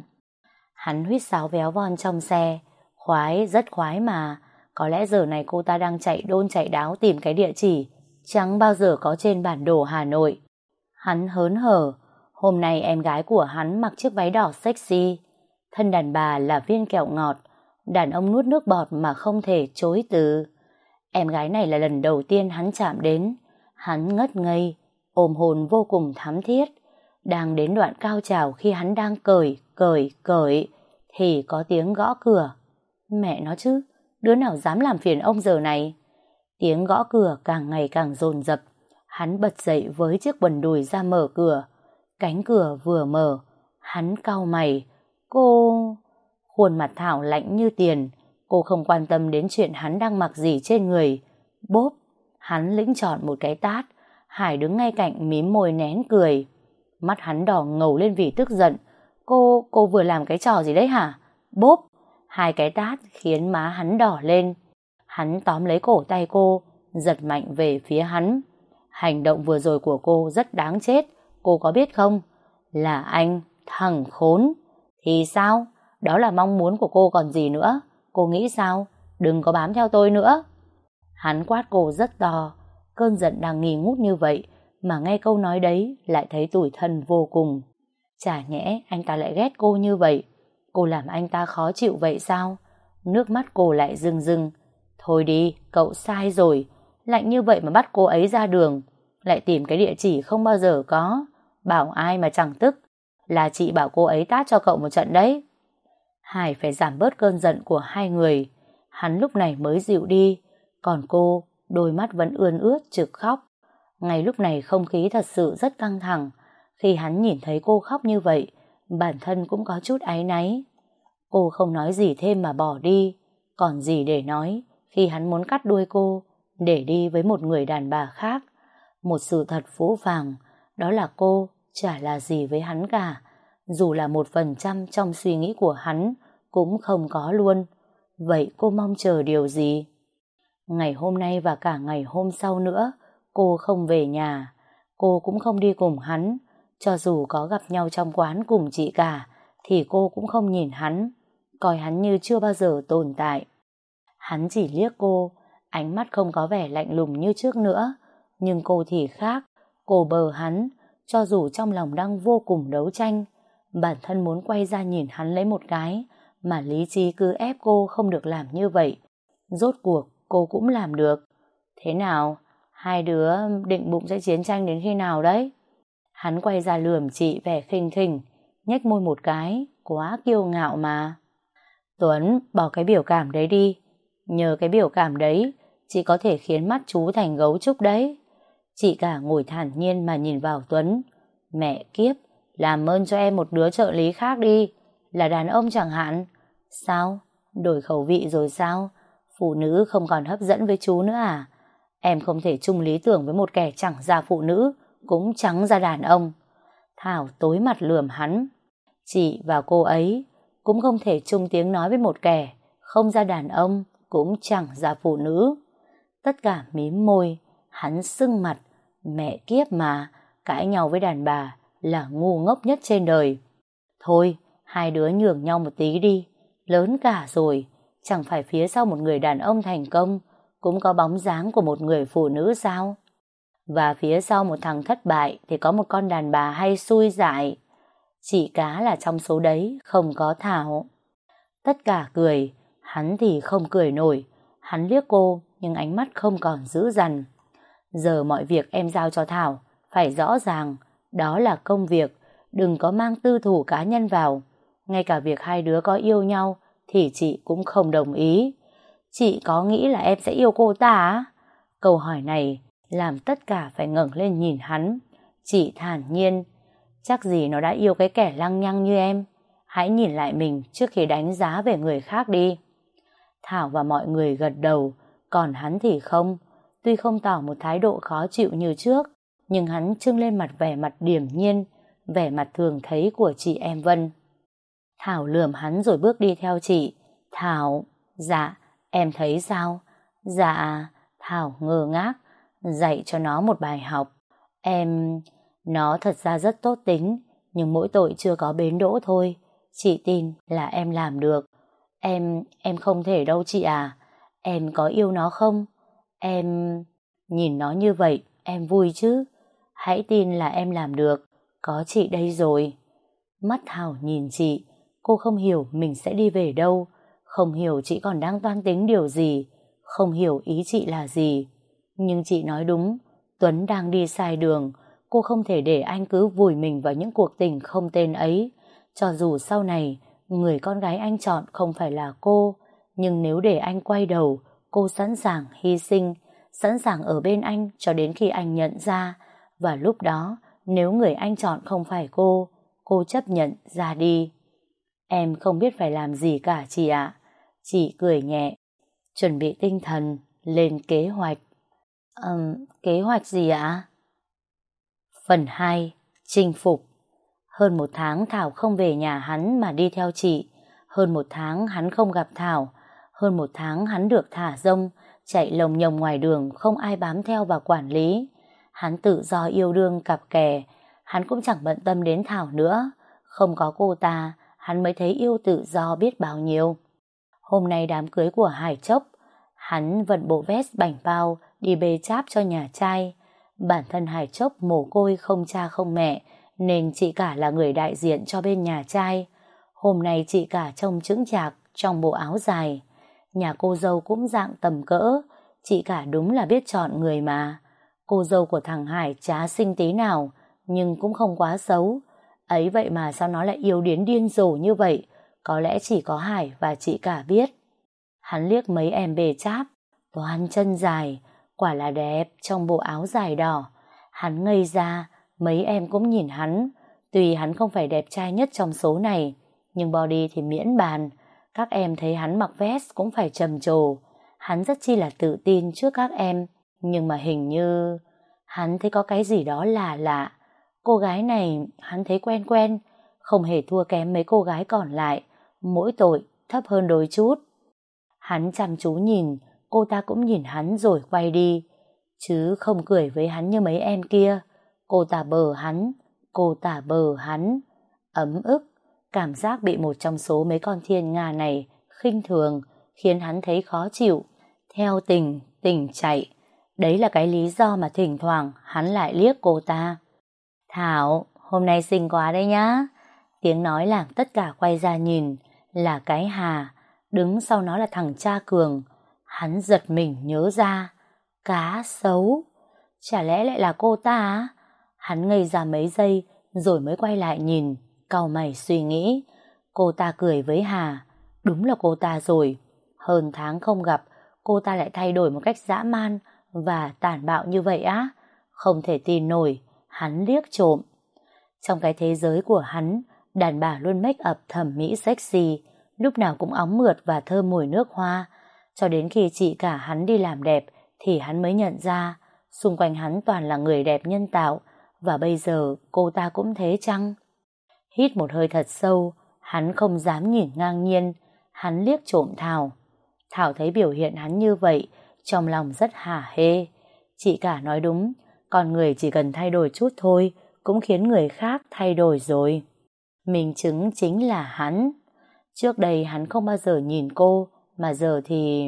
Hắn huýt sáo véo von trong xe. Khoái, rất khoái mà. Có lẽ giờ này cô ta đang chạy đôn chạy đáo tìm cái địa chỉ chẳng bao giờ có trên bản đồ Hà Nội. Hắn hớn hở. Hôm nay em gái của hắn mặc chiếc váy đỏ sexy. Thân đàn bà là viên kẹo ngọt. Đàn ông nuốt nước bọt mà không thể chối từ. Em gái này là lần đầu tiên hắn chạm đến. Hắn ngất ngây, ôm hồn vô cùng thắm thiết. Đang đến đoạn cao trào khi hắn đang cởi, cởi, cởi thì có tiếng gõ cửa. Mẹ nó chứ, đứa nào dám làm phiền ông giờ này? Tiếng gõ cửa càng ngày càng dồn dập. Hắn bật dậy với chiếc quần đùi ra mở cửa. Cánh cửa vừa mở, hắn cau mày. Cô... Khuôn mặt Thảo lạnh như tiền. Cô không quan tâm đến chuyện hắn đang mặc gì trên người. Bốp, hắn lĩnh chọn một cái tát. Hải đứng ngay cạnh mím môi nén cười. Mắt hắn đỏ ngầu lên vì tức giận. Cô, cô vừa làm cái trò gì đấy hả? Bốp, hai cái tát khiến má hắn đỏ lên. Hắn tóm lấy cổ tay cô, giật mạnh về phía hắn. Hành động vừa rồi của cô rất đáng chết. Cô có biết không? Là anh, thằng khốn. Thì sao? Đó là mong muốn của cô còn gì nữa. Cô nghĩ sao? Đừng có bám theo tôi nữa. Hắn quát cô rất to. Cơn giận đang nghi ngút như vậy mà nghe câu nói đấy lại thấy tủi thân vô cùng. Chả nhẽ anh ta lại ghét cô như vậy? Cô làm anh ta khó chịu vậy sao? Nước mắt cô lại rưng rưng. Thôi đi, cậu sai rồi. Lạnh như vậy mà bắt cô ấy ra đường, lại tìm cái địa chỉ không bao giờ có. Bảo ai mà chẳng tức. Là chị bảo cô ấy tát cho cậu một trận đấy. Hải phải giảm bớt cơn giận của hai người. Hắn lúc này mới dịu đi. Còn cô, đôi mắt vẫn ươn ướt trực khóc. Ngay lúc này không khí thật sự rất căng thẳng. Khi hắn nhìn thấy cô khóc như vậy, bản thân cũng có chút áy náy. Cô không nói gì thêm mà bỏ đi. Còn gì để nói khi hắn muốn cắt đuôi cô để đi với một người đàn bà khác. Một sự thật phũ phàng, đó là cô chả là gì với hắn cả. Dù là một phần trăm trong suy nghĩ của hắn cũng không có luôn. Vậy cô mong chờ điều gì? Ngày hôm nay và cả ngày hôm sau nữa, cô không về nhà. Cô cũng không đi cùng hắn. Cho dù có gặp nhau trong quán cùng chị cả, thì cô cũng không nhìn hắn, coi hắn như chưa bao giờ tồn tại. Hắn chỉ liếc cô, ánh mắt không có vẻ lạnh lùng như trước nữa. Nhưng cô thì khác. Cô bờ hắn, cho dù trong lòng đang vô cùng đấu tranh. Bản thân muốn quay ra nhìn hắn lấy một cái, mà lý trí cứ ép cô không được làm như vậy. Rốt cuộc cô cũng làm được. Thế nào? Hai đứa định bụng sẽ chiến tranh đến khi nào đấy? Hắn quay ra lườm chị vẻ khinh khỉnh, nhếch môi một cái, quá kiêu ngạo mà. Tuấn, bỏ cái biểu cảm đấy đi. Nhờ cái biểu cảm đấy, chị có thể khiến mắt chú thành gấu trúc đấy. Chị cả ngồi thản nhiên mà nhìn vào Tuấn. Mẹ kiếp, làm ơn cho em một đứa trợ lý khác đi. Là đàn ông chẳng hạn. Sao? Đổi khẩu vị rồi sao? Phụ nữ không còn hấp dẫn với chú nữa à? Em không thể chung lý tưởng với một kẻ chẳng ra phụ nữ, cũng chẳng ra đàn ông. Thảo tối mặt lườm hắn. Chị và cô ấy cũng không thể chung tiếng nói với một kẻ không ra đàn ông, cũng chẳng ra phụ nữ. Tất cả mím môi. Hắn sưng mặt. Mẹ kiếp mà, cãi nhau với đàn bà là ngu ngốc nhất trên đời. Thôi, hai đứa nhường nhau một tí đi. Lớn cả rồi, chẳng phải phía sau một người đàn ông thành công cũng có bóng dáng của một người phụ nữ sao? Và phía sau một thằng thất bại thì có một con đàn bà hay xui dại. Chị cá là trong số đấy, không có Thảo. Tất cả cười, hắn thì không cười nổi. Hắn liếc cô, nhưng ánh mắt không còn dữ dằn. Giờ mọi việc em giao cho Thảo, phải rõ ràng, đó là công việc, đừng có mang tư thủ cá nhân vào. Ngay cả việc hai đứa có yêu nhau thì chị cũng không đồng ý. Chị có nghĩ là em sẽ yêu cô ta á? Câu hỏi này làm tất cả phải ngẩng lên nhìn hắn. Chị thản nhiên, chắc gì nó đã yêu cái kẻ lăng nhăng như em. Hãy nhìn lại mình trước khi đánh giá về người khác đi. Thảo và mọi người gật đầu, còn hắn thì không. Tuy không tỏ một thái độ khó chịu như trước, nhưng hắn trưng lên mặt vẻ mặt điềm nhiên, vẻ mặt thường thấy của chị em Vân. Thảo lườm hắn rồi bước đi theo chị. Thảo, dạ, em thấy sao? Dạ, Thảo ngơ ngác, dạy cho nó một bài học. Em... Nó thật ra rất tốt tính, nhưng mỗi tội chưa có bến đỗ thôi. Chị tin là em làm được. Em... em không thể đâu chị à. Em có yêu nó không? Em... Nhìn nó như vậy, em vui chứ? Hãy tin là em làm được. Có chị đây rồi. Mắt Thảo nhìn chị. Cô không hiểu mình sẽ đi về đâu. Không hiểu chị còn đang toan tính điều gì. Không hiểu ý chị là gì. Nhưng chị nói đúng. Tuấn đang đi sai đường. Cô không thể để anh cứ vùi mình vào những cuộc tình không tên ấy. Cho dù sau này người con gái anh chọn không phải là cô, nhưng nếu để anh quay đầu, cô sẵn sàng hy sinh, sẵn sàng ở bên anh cho đến khi anh nhận ra. Và lúc đó, nếu người anh chọn không phải cô, cô chấp nhận ra đi. Em không biết phải làm gì cả chị ạ. Chị cười nhẹ, chuẩn bị tinh thần, lên kế hoạch. Ừm, kế hoạch gì ạ? Phần hai. Chinh phục. Hơn một tháng Thảo không về nhà hắn mà đi theo chị. Hơn một tháng hắn không gặp Thảo. Hơn một tháng hắn được thả rông, chạy lồng nhồng ngoài đường, không ai bám theo và quản lý. Hắn tự do yêu đương cặp kè. Hắn cũng chẳng bận tâm đến Thảo nữa. Không có cô ta, hắn mới thấy yêu tự do biết bao nhiêu. Hôm nay đám cưới của Hải Chốc, hắn vận bộ vest bảnh bao đi bê cháp cho nhà trai. Bản thân Hải Chốc mồ côi không cha không mẹ, nên chị cả là người đại diện cho bên nhà trai. Hôm nay chị cả trông chững chạc trong bộ áo dài. Nhà cô dâu cũng dạng tầm cỡ, chị cả đúng là biết chọn người mà. Cô dâu của thằng Hải chả xinh tí nào, nhưng cũng không quá xấu. Ấy vậy mà sao nó lại yêu điến điên rồ như vậy? Có lẽ chỉ có Hải và chị cả biết. Hắn liếc mấy em bề cháp, toàn chân dài, quả là đẹp trong bộ áo dài đỏ. Hắn ngây ra, mấy em cũng nhìn hắn. Tuy hắn không phải đẹp trai nhất trong số này, nhưng body thì miễn bàn. Các em thấy hắn mặc vest cũng phải trầm trồ. Hắn rất chi là tự tin trước các em. Nhưng mà hình như hắn thấy có cái gì đó lạ lạ. Cô gái này hắn thấy quen quen, không hề thua kém mấy cô gái còn lại, mỗi tội thấp hơn đôi chút. Hắn chăm chú nhìn, cô ta cũng nhìn hắn rồi quay đi, chứ không cười với hắn như mấy em kia. Cô ta bờ hắn, cô ta bờ hắn. Ấm ức, cảm giác bị một trong số mấy con thiên nga này khinh thường khiến hắn thấy khó chịu. Theo tình, tình chạy. Đấy là cái lý do mà thỉnh thoảng hắn lại liếc cô ta. Thảo, hôm nay xinh quá đấy nhá. Tiếng nói làm tất cả quay ra nhìn, là cái Hà, đứng sau nó là thằng cha Cường. Hắn giật mình nhớ ra, cá sấu. Chả lẽ lại là cô ta á? Hắn ngây ra mấy giây rồi mới quay lại nhìn, cau mày suy nghĩ. Cô ta cười với Hà, đúng là cô ta rồi. Hơn tháng không gặp, cô ta lại thay đổi một cách dã man và tàn bạo như vậy á. Không thể tin nổi. Hắn liếc trộm. Trong cái thế giới của hắn, đàn bà luôn make up thẩm mỹ sexy, lúc nào cũng óng mượt và thơm mùi nước hoa. Cho đến khi chị cả hắn đi làm đẹp thì hắn mới nhận ra xung quanh hắn toàn là người đẹp nhân tạo. Và bây giờ cô ta cũng thế chăng? Hít một hơi thật sâu, hắn không dám nhìn ngang nhiên. Hắn liếc trộm Thảo. Thảo thấy biểu hiện hắn như vậy, trong lòng rất hả hê. Chị cả nói đúng, con người chỉ cần thay đổi chút thôi cũng khiến người khác thay đổi rồi. Minh chứng chính là hắn. Trước đây hắn không bao giờ nhìn cô, mà giờ thì...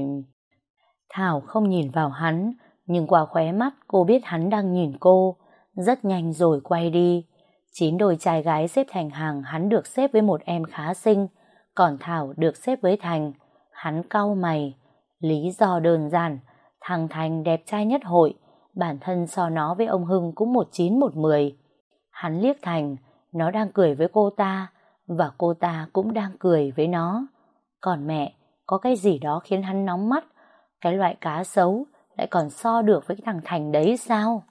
Thảo không nhìn vào hắn, nhưng qua khóe mắt cô biết hắn đang nhìn cô. Rất nhanh rồi quay đi. Chín đôi trai gái xếp thành hàng, hắn được xếp với một em khá xinh, còn Thảo được xếp với Thành. Hắn cau mày. Lý do đơn giản, thằng Thành đẹp trai nhất hội, bản thân so nó với ông Hưng cũng một chín một mười. Hắn liếc Thành, nó đang cười với cô ta, và cô ta cũng đang cười với nó. Còn mẹ, có cái gì đó khiến hắn nóng mắt, cái loại cá sấu lại còn so được với cái thằng Thành đấy sao?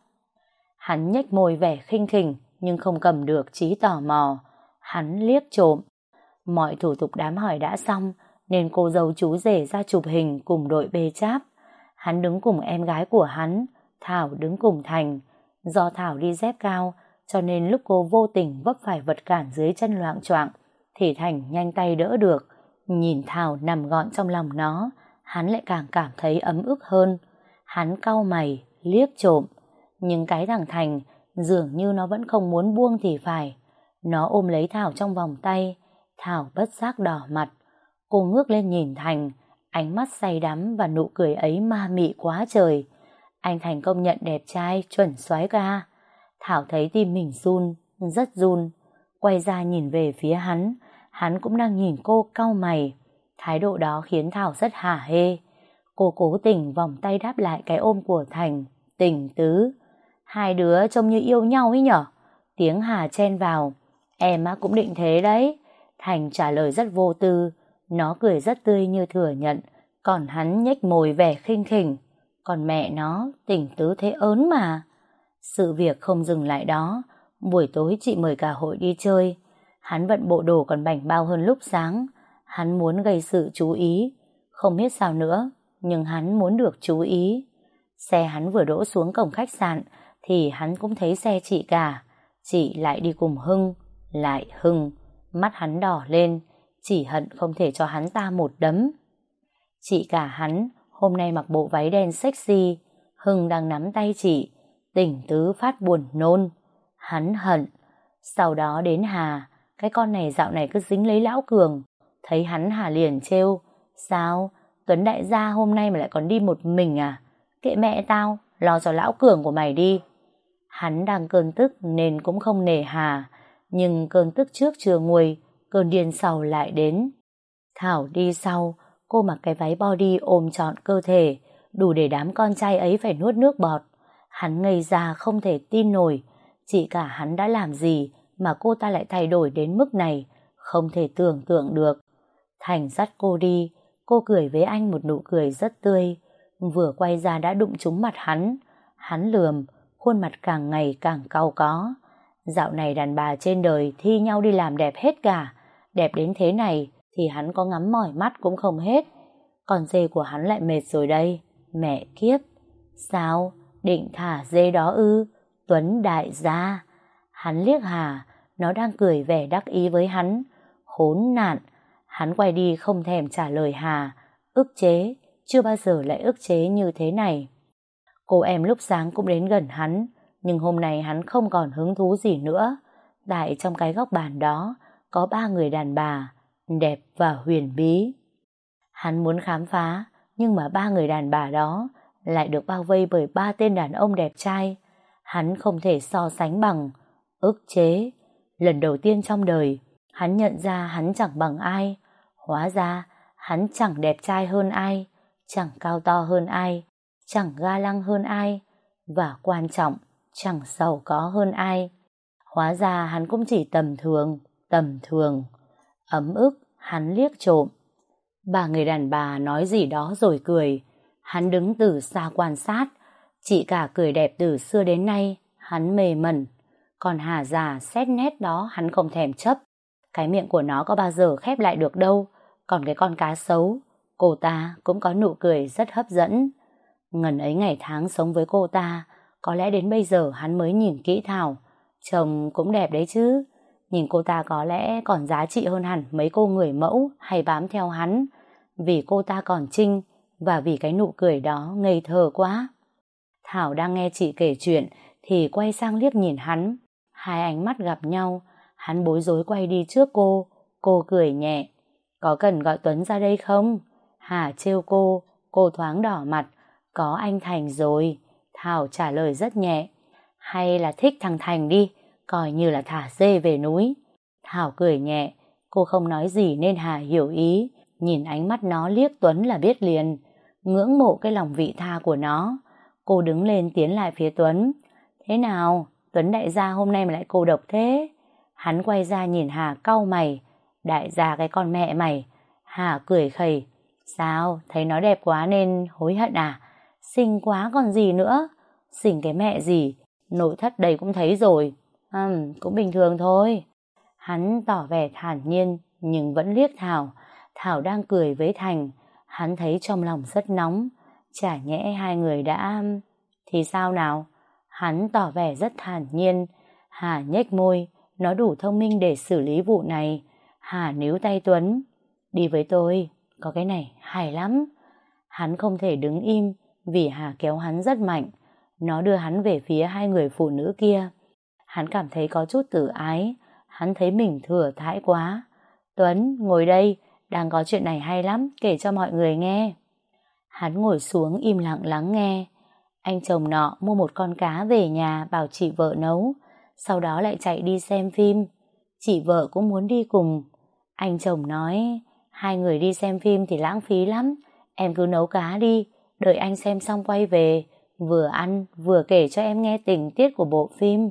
Hắn nhếch môi vẻ khinh khỉnh, nhưng không cầm được trí tò mò. Hắn liếc trộm. Mọi thủ tục đám hỏi đã xong, nên cô dâu chú rể ra chụp hình cùng đội bê cháp. Hắn đứng cùng em gái của hắn, Thảo đứng cùng Thành. Do Thảo đi dép cao, cho nên lúc cô vô tình vấp phải vật cản dưới chân loạng choạng, thì Thành nhanh tay đỡ được. Nhìn Thảo nằm gọn trong lòng nó, hắn lại càng cảm thấy ấm ức hơn. Hắn cau mày, liếc trộm. Nhưng cái thằng Thành dường như nó vẫn không muốn buông thì phải. Nó ôm lấy Thảo trong vòng tay. Thảo bất giác đỏ mặt. Cô ngước lên nhìn Thành, ánh mắt say đắm và nụ cười ấy ma mị quá trời. Anh Thành công nhận đẹp trai, chuẩn soái ca. Thảo thấy tim mình run, rất run. Quay ra nhìn về phía hắn, hắn cũng đang nhìn cô cau mày. Thái độ đó khiến Thảo rất hả hê. Cô cố tình vòng tay đáp lại cái ôm của Thành. Tình tứ. Hai đứa trông như yêu nhau ấy nhở? Tiếng Hà chen vào. Em á cũng định thế đấy. Thành trả lời rất vô tư. Nó cười rất tươi như thừa nhận. Còn hắn nhếch môi vẻ khinh khỉnh. Còn mẹ nó, tình tứ thế ớn mà. Sự việc không dừng lại đó. Buổi tối chị mời cả hội đi chơi. Hắn vận bộ đồ còn bảnh bao hơn lúc sáng. Hắn muốn gây sự chú ý. Không biết sao nữa, nhưng hắn muốn được chú ý. Xe hắn vừa đỗ xuống cổng khách sạn thì hắn cũng thấy xe chị cả. Chị lại đi cùng Hưng. Lại Hưng. Mắt hắn đỏ lên, chỉ hận không thể cho hắn ta một đấm. Chị cả hắn hôm nay mặc bộ váy đen sexy. Hưng đang nắm tay chị. Tình tứ phát buồn nôn. Hắn hận. Sau đó đến Hà. Cái con này dạo này cứ dính lấy lão Cường. Thấy hắn Hà liền trêu. Sao? Tuấn đại gia hôm nay mà lại còn đi một mình à? Kệ mẹ tao, lo cho lão Cường của mày đi. Hắn đang cơn tức nên cũng không nề hà, nhưng cơn tức trước chưa nguôi, cơn điên sau lại đến. Thảo đi sau, cô mặc cái váy body ôm trọn cơ thể, đủ để đám con trai ấy phải nuốt nước bọt. Hắn ngây ra không thể tin nổi, chỉ cả hắn đã làm gì mà cô ta lại thay đổi đến mức này, không thể tưởng tượng được. Thành dắt cô đi, cô cười với anh một nụ cười rất tươi, vừa quay ra đã đụng trúng mặt hắn. Hắn lườm, khuôn mặt càng ngày càng cau có. Dạo này đàn bà trên đời thi nhau đi làm đẹp hết cả, đẹp đến thế này thì hắn có ngắm mỏi mắt cũng không hết. Còn dê của hắn lại mệt rồi đây. Mẹ kiếp. Sao? Định thả dê đó ư? Tuấn đại gia. Hắn liếc Hà, nó đang cười vẻ đắc ý với hắn. Khốn nạn. Hắn quay đi không thèm trả lời Hà. Ức chế, chưa bao giờ lại ức chế như thế này. Cô em lúc sáng cũng đến gần hắn, nhưng hôm nay hắn không còn hứng thú gì nữa. Tại trong cái góc bàn đó có ba người đàn bà, đẹp và huyền bí. Hắn muốn khám phá, nhưng mà ba người đàn bà đó lại được bao vây bởi ba tên đàn ông đẹp trai. Hắn không thể so sánh bằng. Ức chế. Lần đầu tiên trong đời, hắn nhận ra hắn chẳng bằng ai. Hóa ra, hắn chẳng đẹp trai hơn ai, chẳng cao to hơn ai, chẳng ga lăng hơn ai, và quan trọng, chẳng giàu có hơn ai. Hóa ra hắn cũng chỉ tầm thường, tầm thường. Ấm ức, hắn liếc trộm. Ba người đàn bà nói gì đó rồi cười. Hắn đứng từ xa quan sát. Chị cả cười đẹp từ xưa đến nay, hắn mê mẩn. Còn Hà già xét nét đó hắn không thèm chấp. Cái miệng của nó có bao giờ khép lại được đâu. Còn cái con cá sấu, cô ta cũng có nụ cười rất hấp dẫn. Ngần ấy ngày tháng sống với cô ta, có lẽ đến bây giờ hắn mới nhìn kỹ Thảo. Chồng cũng đẹp đấy chứ. Nhìn cô ta có lẽ còn giá trị hơn hẳn mấy cô người mẫu hay bám theo hắn. Vì cô ta còn trinh, và vì cái nụ cười đó ngây thơ quá. Thảo đang nghe chị kể chuyện thì quay sang liếc nhìn hắn. Hai ánh mắt gặp nhau. Hắn bối rối quay đi trước cô. Cô cười nhẹ. Có cần gọi Tuấn ra đây không? Hà trêu cô. Cô thoáng đỏ mặt. Có anh Thành rồi. Thảo trả lời rất nhẹ. Hay là thích thằng Thành đi, coi như là thả dê về núi. Thảo cười nhẹ. Cô không nói gì nên Hà hiểu ý. Nhìn ánh mắt nó liếc Tuấn là biết liền. Ngưỡng mộ cái lòng vị tha của nó. Cô đứng lên tiến lại phía Tuấn. Thế nào? Tuấn đại gia hôm nay mà lại cô độc thế? Hắn quay ra nhìn Hà cau mày. Đại gia cái con mẹ mày. Hà cười khẩy. Sao? Thấy nó đẹp quá nên hối hận à? Xinh quá còn gì nữa. Xinh cái mẹ gì? Nội thất đây cũng thấy rồi. Ừm, cũng bình thường thôi. Hắn tỏ vẻ thản nhiên nhưng vẫn liếc Thảo. Thảo đang cười với Thành. Hắn thấy trong lòng rất nóng. Chả nhẽ hai người đã... Thì sao nào? Hắn tỏ vẻ rất thản nhiên. Hà nhếch môi. Nó đủ thông minh để xử lý vụ này. Hà níu tay Tuấn. Đi với tôi. Có cái này hay lắm. Hắn không thể đứng im vì Hà kéo hắn rất mạnh. Nó đưa hắn về phía hai người phụ nữ kia. Hắn cảm thấy có chút tự ái. Hắn thấy mình thừa thãi quá. Tuấn, ngồi đây. Đang có chuyện này hay lắm. Kể cho mọi người nghe. Hắn ngồi xuống im lặng lắng nghe. Anh chồng nọ mua một con cá về nhà bảo chị vợ nấu. Sau đó lại chạy đi xem phim. Chị vợ cũng muốn đi cùng. Anh chồng nói, hai người đi xem phim thì lãng phí lắm. Em cứ nấu cá đi. Đợi anh xem xong quay về. Vừa ăn vừa kể cho em nghe tình tiết của bộ phim.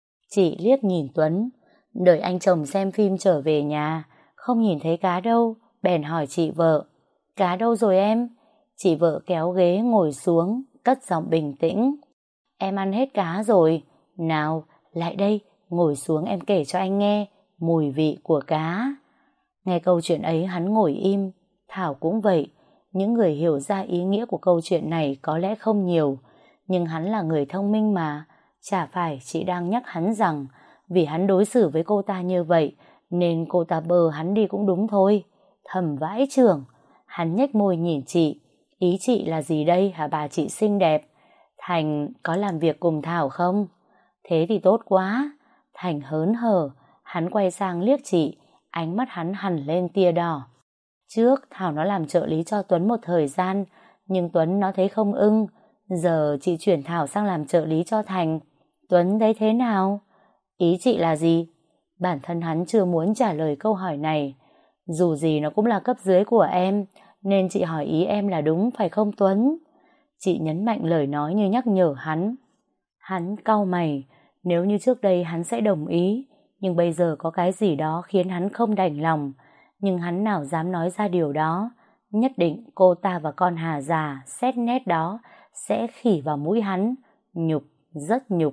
Chị liếc nhìn Tuấn. Đợi anh chồng xem phim trở về nhà, không nhìn thấy cá đâu, bèn hỏi chị vợ. Cá đâu rồi em? Chị vợ kéo ghế ngồi xuống, cất giọng bình tĩnh. Em ăn hết cá rồi. Nào, lại đây, ngồi xuống em kể cho anh nghe mùi vị của cá. Nghe câu chuyện ấy hắn ngồi im. Thảo cũng vậy. Những người hiểu ra ý nghĩa của câu chuyện này có lẽ không nhiều. Nhưng hắn là người thông minh mà. Chả phải chị đang nhắc hắn rằng vì hắn đối xử với cô ta như vậy nên cô ta bờ hắn đi cũng đúng thôi. Thầm vãi chưởng. Hắn nhếch môi nhìn chị. Ý chị là gì đây hả bà chị xinh đẹp? Thành có làm việc cùng Thảo không? Thế thì tốt quá. Thành hớn hở. Hắn quay sang liếc chị. Ánh mắt hắn hằn lên tia đỏ. Trước Thảo nó làm trợ lý cho Tuấn một thời gian, nhưng Tuấn nó thấy không ưng. Giờ chị chuyển Thảo sang làm trợ lý cho Thành. Tuấn thấy thế nào? Ý chị là gì? Bản thân hắn chưa muốn trả lời câu hỏi này. Dù gì nó cũng là cấp dưới của em, nên chị hỏi ý em là đúng phải không Tuấn? Chị nhấn mạnh lời nói như nhắc nhở hắn. Hắn cau mày, nếu như trước đây hắn sẽ đồng ý, nhưng bây giờ có cái gì đó khiến hắn không đành lòng. Nhưng hắn nào dám nói ra điều đó. Nhất định cô ta và con Hà già xét nét đó sẽ khỉ vào mũi hắn. Nhục, rất nhục.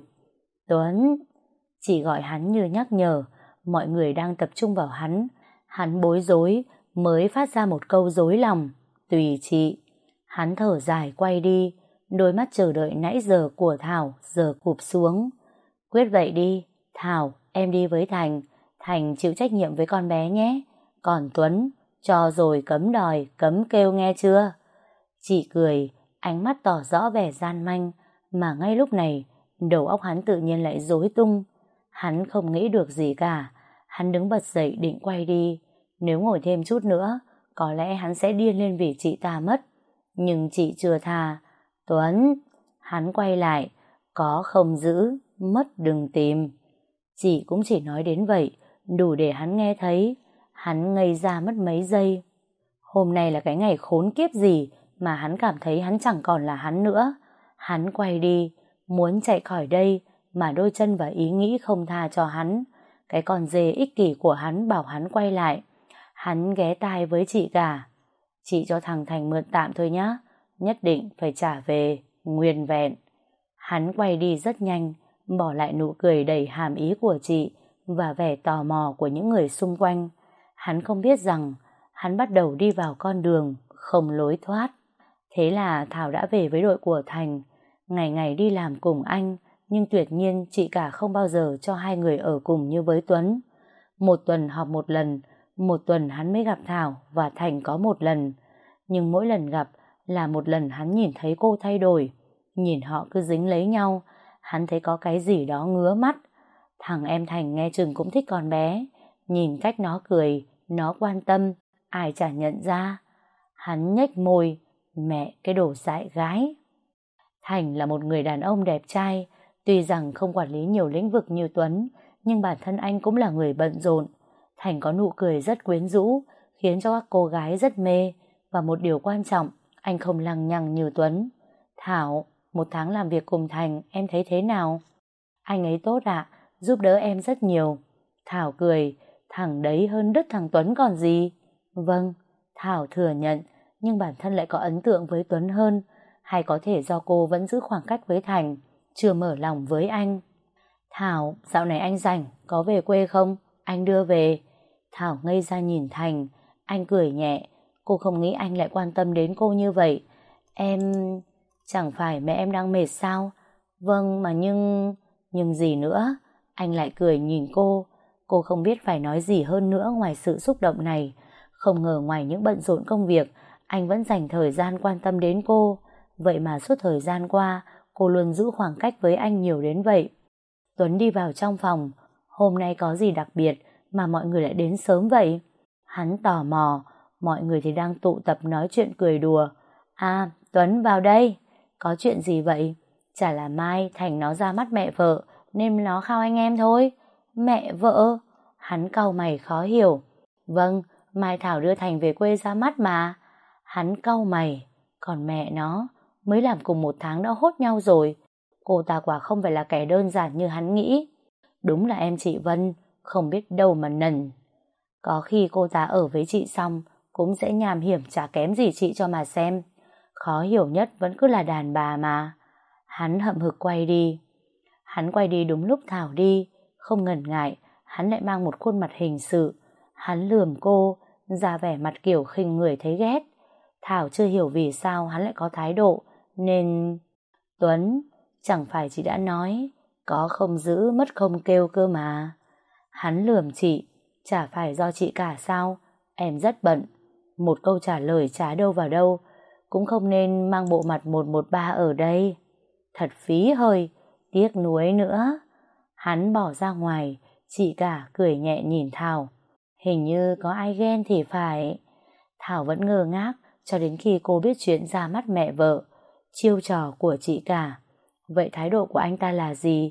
Tuấn, chị gọi hắn như nhắc nhở, mọi người đang tập trung vào hắn. Hắn bối rối, mới phát ra một câu dối lòng. Tùy chị. Hắn thở dài quay đi, đôi mắt chờ đợi nãy giờ của Thảo giờ cụp xuống. Quyết vậy đi, Thảo, em đi với Thành. Thành chịu trách nhiệm với con bé nhé. Còn Tuấn, cho rồi cấm đòi, cấm kêu nghe chưa? Chị cười, ánh mắt tỏ rõ vẻ gian manh, mà ngay lúc này, đầu óc hắn tự nhiên lại rối tung. Hắn không nghĩ được gì cả. Hắn đứng bật dậy định quay đi. Nếu ngồi thêm chút nữa, có lẽ hắn sẽ điên lên vì chị ta mất. Nhưng chị chưa tha. Tuấn, hắn quay lại. Có không giữ, mất đừng tìm. Chị cũng chỉ nói đến vậy, đủ để hắn nghe thấy. Hắn ngây ra mất mấy giây. Hôm nay là cái ngày khốn kiếp gì mà hắn cảm thấy hắn chẳng còn là hắn nữa. Hắn quay đi, muốn chạy khỏi đây, mà đôi chân và ý nghĩ không tha cho hắn. Cái con dê ích kỷ của hắn bảo hắn quay lại. Hắn ghé tai với chị cả. Chị cho thằng Thành mượn tạm thôi nhá, nhất định phải trả về, nguyên vẹn. Hắn quay đi rất nhanh, bỏ lại nụ cười đầy hàm ý của chị và vẻ tò mò của những người xung quanh. Hắn không biết rằng hắn bắt đầu đi vào con đường không lối thoát. Thế là Thảo đã về với đội của Thành, ngày ngày đi làm cùng anh, nhưng tuyệt nhiên chị cả không bao giờ cho hai người ở cùng như với Tuấn. Một tuần họp một lần, một tuần hắn mới gặp Thảo và Thành có một lần. Nhưng mỗi lần gặp là một lần hắn nhìn thấy cô thay đổi. Nhìn họ cứ dính lấy nhau, hắn thấy có cái gì đó ngứa mắt. Thằng em Thành nghe chừng cũng thích con bé. Nhìn cách nó cười, nó quan tâm, ai chả nhận ra. Hắn nhếch môi, mẹ cái đồ dại gái. Thành là một người đàn ông đẹp trai, tuy rằng không quản lý nhiều lĩnh vực như Tuấn, nhưng bản thân anh cũng là người bận rộn. Thành có nụ cười rất quyến rũ, khiến cho các cô gái rất mê, và một điều quan trọng, anh không lằng nhằng như Tuấn. Thảo, một tháng làm việc cùng Thành, em thấy thế nào? Anh ấy tốt ạ, giúp đỡ em rất nhiều. Thảo cười, thằng đấy hơn đứt thằng Tuấn còn gì. Vâng, Thảo thừa nhận, nhưng bản thân lại có ấn tượng với Tuấn hơn, hay có thể do cô vẫn giữ khoảng cách với Thành, chưa mở lòng với anh. Thảo, dạo này anh rảnh, có về quê không? Anh đưa về. Thảo ngây ra nhìn Thành, anh cười nhẹ, cô không nghĩ anh lại quan tâm đến cô như vậy. Em... chẳng phải mẹ em đang mệt sao? Vâng, mà nhưng... Nhưng gì nữa? Anh lại cười nhìn cô. Cô không biết phải nói gì hơn nữa ngoài sự xúc động này. Không ngờ ngoài những bận rộn công việc, anh vẫn dành thời gian quan tâm đến cô. Vậy mà suốt thời gian qua, cô luôn giữ khoảng cách với anh nhiều đến vậy. Tuấn đi vào trong phòng. Hôm nay có gì đặc biệt mà mọi người lại đến sớm vậy? Hắn tò mò. Mọi người thì đang tụ tập nói chuyện cười đùa. À, Tuấn vào đây. Có chuyện gì vậy? Chả là mai Thành nó ra mắt mẹ vợ, nên nó khao anh em thôi. Mẹ vợ? Hắn cau mày khó hiểu. Vâng, mai Thảo đưa Thành về quê ra mắt mà. Hắn cau mày. Còn mẹ nó, mới làm cùng một tháng đã hốt nhau rồi. Cô ta quả không phải là kẻ đơn giản như hắn nghĩ. Đúng là em chị Vân, không biết đâu mà nần. Có khi cô ta ở với chị xong, cũng sẽ nham hiểm chả kém gì chị cho mà xem. Khó hiểu nhất vẫn cứ là đàn bà mà. Hắn hậm hực quay đi. Hắn quay đi đúng lúc Thảo đi. Không ngần ngại, hắn lại mang một khuôn mặt hình sự. Hắn lườm cô, ra vẻ mặt kiểu khinh người thấy ghét. Thảo chưa hiểu vì sao hắn lại có thái độ, nên... Tuấn, chẳng phải chị đã nói, có không giữ mất không kêu cơ mà. Hắn lườm chị, chả phải do chị cả sao, em rất bận. Một câu trả lời chả đâu vào đâu, cũng không nên mang bộ mặt một một ba ở đây. Thật phí hơi, tiếc nuối nữa. Hắn bỏ ra ngoài, chị cả cười nhẹ nhìn Thảo. Hình như có ai ghen thì phải. Thảo vẫn ngơ ngác cho đến khi cô biết chuyện ra mắt mẹ vợ, chiêu trò của chị cả. Vậy thái độ của anh ta là gì?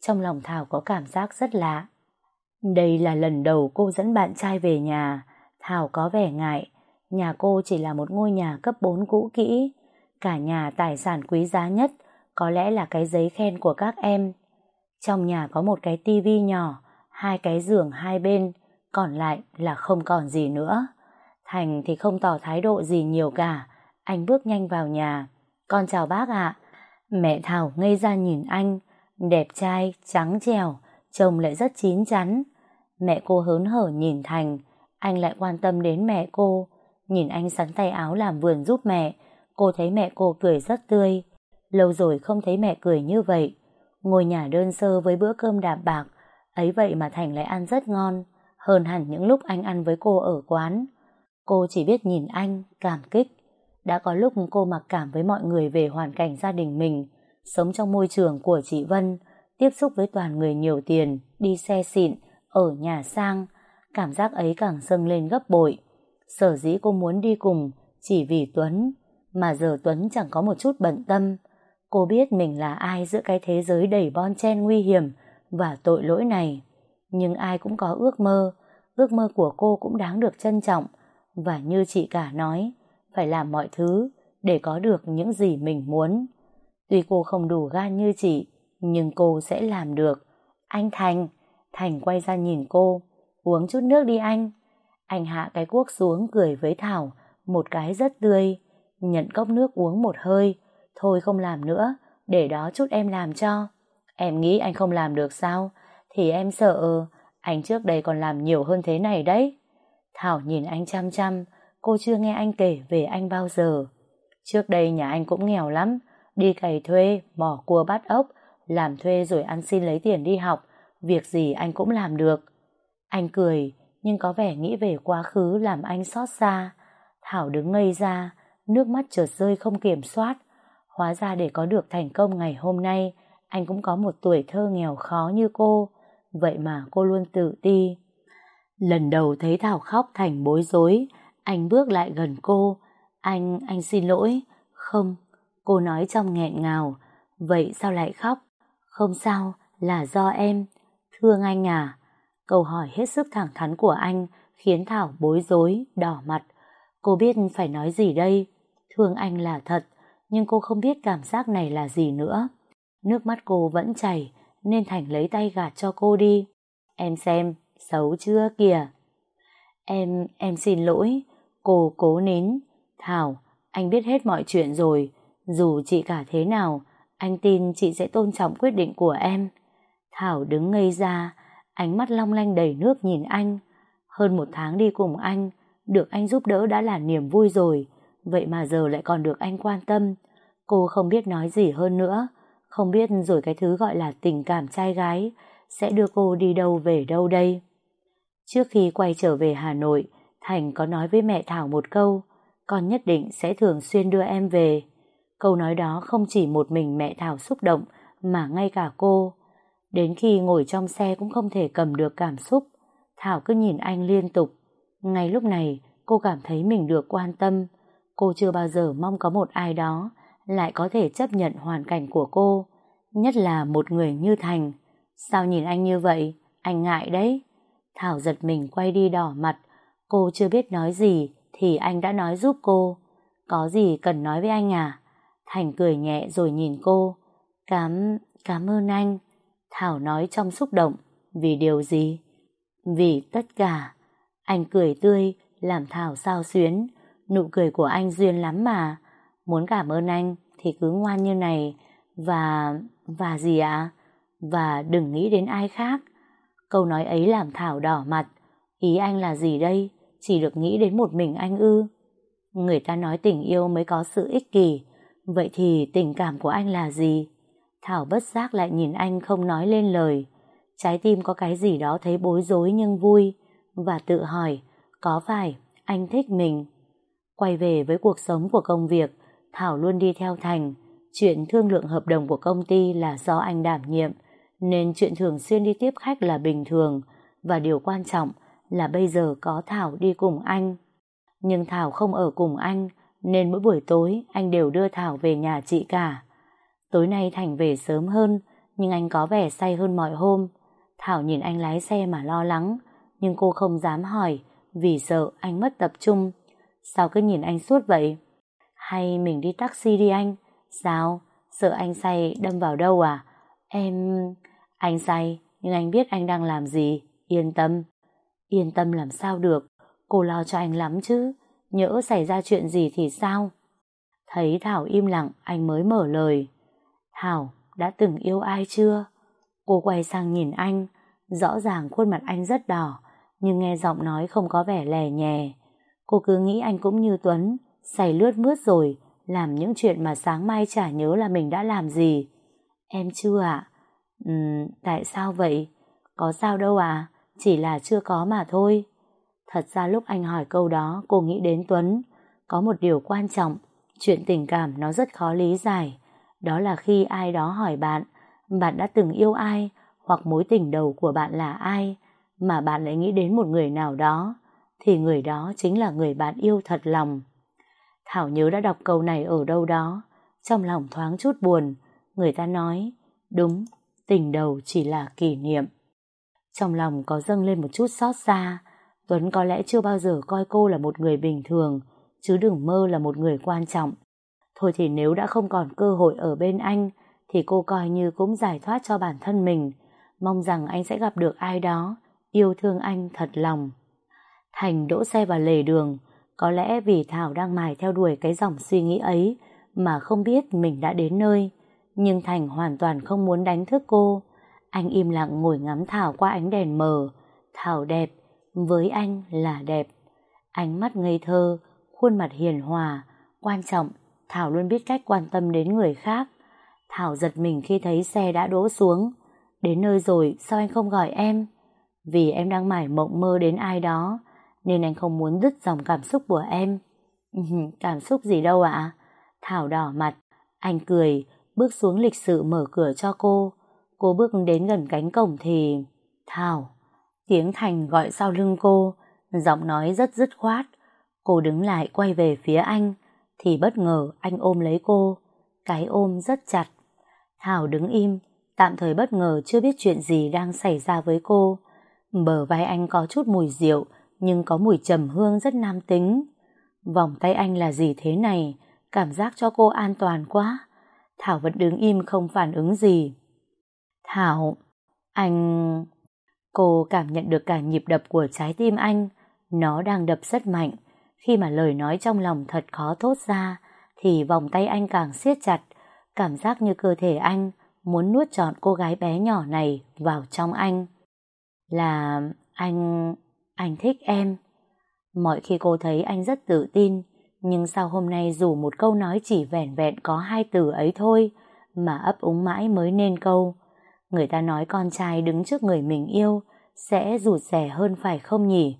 Trong lòng Thảo có cảm giác rất lạ. Đây là lần đầu cô dẫn bạn trai về nhà. Thảo có vẻ ngại. Nhà cô chỉ là một ngôi nhà cấp bốn cũ kỹ. Cả nhà tài sản quý giá nhất có lẽ là cái giấy khen của các em. Trong nhà có một cái tivi nhỏ, hai cái giường hai bên, còn lại là không còn gì nữa. Thành thì không tỏ thái độ gì nhiều cả. Anh bước nhanh vào nhà. Con chào bác ạ. Mẹ Thảo ngây ra nhìn anh. Đẹp trai, trắng trẻo, trông lại rất chín chắn. Mẹ cô hớn hở nhìn Thành. Anh lại quan tâm đến mẹ cô. Nhìn anh sắn tay áo làm vườn giúp mẹ. Cô thấy mẹ cô cười rất tươi. Lâu rồi không thấy mẹ cười như vậy. Ngôi nhà đơn sơ với bữa cơm đạm bạc, ấy vậy mà Thành lại ăn rất ngon, hơn hẳn những lúc anh ăn với cô ở quán. Cô chỉ biết nhìn anh, cảm kích. Đã có lúc cô mặc cảm với mọi người về hoàn cảnh gia đình mình, sống trong môi trường của chị Vân, tiếp xúc với toàn người nhiều tiền, đi xe xịn, ở nhà sang. Cảm giác ấy càng dâng lên gấp bội. Sở dĩ cô muốn đi cùng chỉ vì Tuấn, mà giờ Tuấn chẳng có một chút bận tâm. Cô biết mình là ai giữa cái thế giới đầy bon chen nguy hiểm và tội lỗi này. Nhưng ai cũng có ước mơ. Ước mơ của cô cũng đáng được trân trọng. Và như chị cả nói, phải làm mọi thứ để có được những gì mình muốn. Tuy cô không đủ gan như chị, nhưng cô sẽ làm được. Anh Thành. Thành quay ra nhìn cô. Uống chút nước đi anh. Anh hạ cái cuốc xuống cười với Thảo, một cái rất tươi. Nhận cốc nước uống một hơi. Thôi không làm nữa, để đó chút em làm cho. Em nghĩ anh không làm được sao? Thì em sợ, anh trước đây còn làm nhiều hơn thế này đấy. Thảo nhìn anh chăm chăm, cô chưa nghe anh kể về anh bao giờ. Trước đây nhà anh cũng nghèo lắm, đi cày thuê, mỏ cua bắt ốc, làm thuê rồi ăn xin lấy tiền đi học, việc gì anh cũng làm được. Anh cười, nhưng có vẻ nghĩ về quá khứ làm anh xót xa. Thảo đứng ngây ra, nước mắt chợt rơi không kiểm soát. Hóa ra để có được thành công ngày hôm nay, anh cũng có một tuổi thơ nghèo khó như cô. Vậy mà cô luôn tự ti. Lần đầu thấy Thảo khóc Thành bối rối. Anh bước lại gần cô. Anh, anh xin lỗi. Không, cô nói trong nghẹn ngào. Vậy sao lại khóc? Không sao, là do em. Thương anh à? Câu hỏi hết sức thẳng thắn của anh khiến Thảo bối rối, đỏ mặt. Cô biết phải nói gì đây. Thương anh là thật, nhưng cô không biết cảm giác này là gì nữa. Nước mắt cô vẫn chảy, nên Thành lấy tay gạt cho cô đi. Em xem, xấu chưa kìa. Em, em xin lỗi. Cô cố nín. Thảo, anh biết hết mọi chuyện rồi. Dù chị cả thế nào, anh tin chị sẽ tôn trọng quyết định của em. Thảo đứng ngây ra, ánh mắt long lanh đầy nước nhìn anh. Hơn một tháng đi cùng anh, được anh giúp đỡ đã là niềm vui rồi. Vậy mà giờ lại còn được anh quan tâm. Cô không biết nói gì hơn nữa. Không biết rồi cái thứ gọi là tình cảm trai gái sẽ đưa cô đi đâu về đâu đây. Trước khi quay trở về Hà Nội, Thành có nói với mẹ Thảo một câu: con nhất định sẽ thường xuyên đưa em về. Câu nói đó không chỉ một mình mẹ Thảo xúc động, mà ngay cả cô. Đến khi ngồi trong xe cũng không thể cầm được cảm xúc. Thảo cứ nhìn anh liên tục. Ngay lúc này cô cảm thấy mình được quan tâm. Cô chưa bao giờ mong có một ai đó lại có thể chấp nhận hoàn cảnh của cô, nhất là một người như Thành. Sao nhìn anh như vậy? Anh ngại đấy. Thảo giật mình quay đi đỏ mặt. Cô chưa biết nói gì thì anh đã nói giúp cô. Có gì cần nói với anh à? Thành cười nhẹ rồi nhìn cô. Cảm, cảm ơn anh. Thảo nói trong xúc động. Vì điều gì? Vì tất cả. Anh cười tươi làm Thảo xao xuyến. Nụ cười của anh duyên lắm mà. Muốn cảm ơn anh thì cứ ngoan như này. Và... và gì ạ? Và đừng nghĩ đến ai khác. Câu nói ấy làm Thảo đỏ mặt. Ý anh là gì đây? Chỉ được nghĩ đến một mình anh ư? Người ta nói tình yêu mới có sự ích kỷ. Vậy thì tình cảm của anh là gì? Thảo bất giác lại nhìn anh không nói lên lời. Trái tim có cái gì đó thấy bối rối nhưng vui. Và tự hỏi, có phải anh thích mình? Quay về với cuộc sống của công việc, Thảo luôn đi theo Thành. Chuyện thương lượng hợp đồng của công ty là do anh đảm nhiệm, nên chuyện thường xuyên đi tiếp khách là bình thường. Và điều quan trọng là bây giờ có Thảo đi cùng anh. Nhưng Thảo không ở cùng anh, nên mỗi buổi tối anh đều đưa Thảo về nhà chị cả. Tối nay Thành về sớm hơn, nhưng anh có vẻ say hơn mọi hôm. Thảo nhìn anh lái xe mà lo lắng, nhưng cô không dám hỏi vì sợ anh mất tập trung. Sao cứ nhìn anh suốt vậy? Hay mình đi taxi đi anh? Sao? Sợ anh say đâm vào đâu à? Em... Anh say, nhưng anh biết anh đang làm gì. Yên tâm. Yên tâm làm sao được? Cô lo cho anh lắm chứ. Nhỡ xảy ra chuyện gì thì sao? Thấy Thảo im lặng, anh mới mở lời. Thảo, đã từng yêu ai chưa? Cô quay sang nhìn anh. Rõ ràng khuôn mặt anh rất đỏ, nhưng nghe giọng nói không có vẻ lè nhè. Cô cứ nghĩ anh cũng như Tuấn, say lướt mướt rồi, làm những chuyện mà sáng mai chả nhớ là mình đã làm gì. Em chưa ạ? Ừm, tại sao vậy? Có sao đâu à, chỉ là chưa có mà thôi. Thật ra lúc anh hỏi câu đó, cô nghĩ đến Tuấn. Có một điều quan trọng, chuyện tình cảm nó rất khó lý giải. Đó là khi ai đó hỏi bạn, bạn đã từng yêu ai, hoặc mối tình đầu của bạn là ai, mà bạn lại nghĩ đến một người nào đó, thì người đó chính là người bạn yêu thật lòng. Thảo nhớ đã đọc câu này ở đâu đó, trong lòng thoáng chút buồn. Người ta nói, đúng, tình đầu chỉ là kỷ niệm. Trong lòng có dâng lên một chút xót xa. Tuấn có lẽ chưa bao giờ coi cô là một người bình thường, chứ đừng mơ là một người quan trọng. Thôi thì nếu đã không còn cơ hội ở bên anh, thì cô coi như cũng giải thoát cho bản thân mình. Mong rằng anh sẽ gặp được ai đó yêu thương anh thật lòng. Thành đỗ xe vào lề đường. Có lẽ vì Thảo đang mải theo đuổi cái dòng suy nghĩ ấy mà không biết mình đã đến nơi. Nhưng Thành hoàn toàn không muốn đánh thức cô. Anh im lặng ngồi ngắm Thảo qua ánh đèn mờ. Thảo đẹp, với anh là đẹp. Ánh mắt ngây thơ, khuôn mặt hiền hòa. Quan trọng, Thảo luôn biết cách quan tâm đến người khác. Thảo giật mình khi thấy xe đã đỗ xuống. Đến nơi rồi, sao anh không gọi em? Vì em đang mải mộng mơ đến ai đó, nên anh không muốn đứt dòng cảm xúc của em. Cảm xúc gì đâu ạ? Thảo đỏ mặt. Anh cười, bước xuống lịch sự mở cửa cho cô. Cô bước đến gần cánh cổng thì... Thảo! Tiếng Thành gọi sau lưng cô, giọng nói rất dứt khoát. Cô đứng lại quay về phía anh, thì bất ngờ anh ôm lấy cô. Cái ôm rất chặt. Thảo đứng im, tạm thời bất ngờ chưa biết chuyện gì đang xảy ra với cô. Bờ vai anh có chút mùi rượu, nhưng có mùi trầm hương rất nam tính. Vòng tay anh là gì thế này? Cảm giác cho cô an toàn quá. Thảo vẫn đứng im không phản ứng gì. Thảo, anh... Cô cảm nhận được cả nhịp đập của trái tim anh. Nó đang đập rất mạnh. Khi mà lời nói trong lòng thật khó thốt ra, thì vòng tay anh càng siết chặt. Cảm giác như cơ thể anh muốn nuốt trọn cô gái bé nhỏ này vào trong anh. Là anh... anh thích em. Mọi khi cô thấy anh rất tự tin, nhưng sao hôm nay dù một câu nói chỉ vẻn vẹn có hai từ ấy thôi mà ấp úng mãi mới nên câu. Người ta nói con trai đứng trước người mình yêu sẽ rụt rè hơn phải không nhỉ?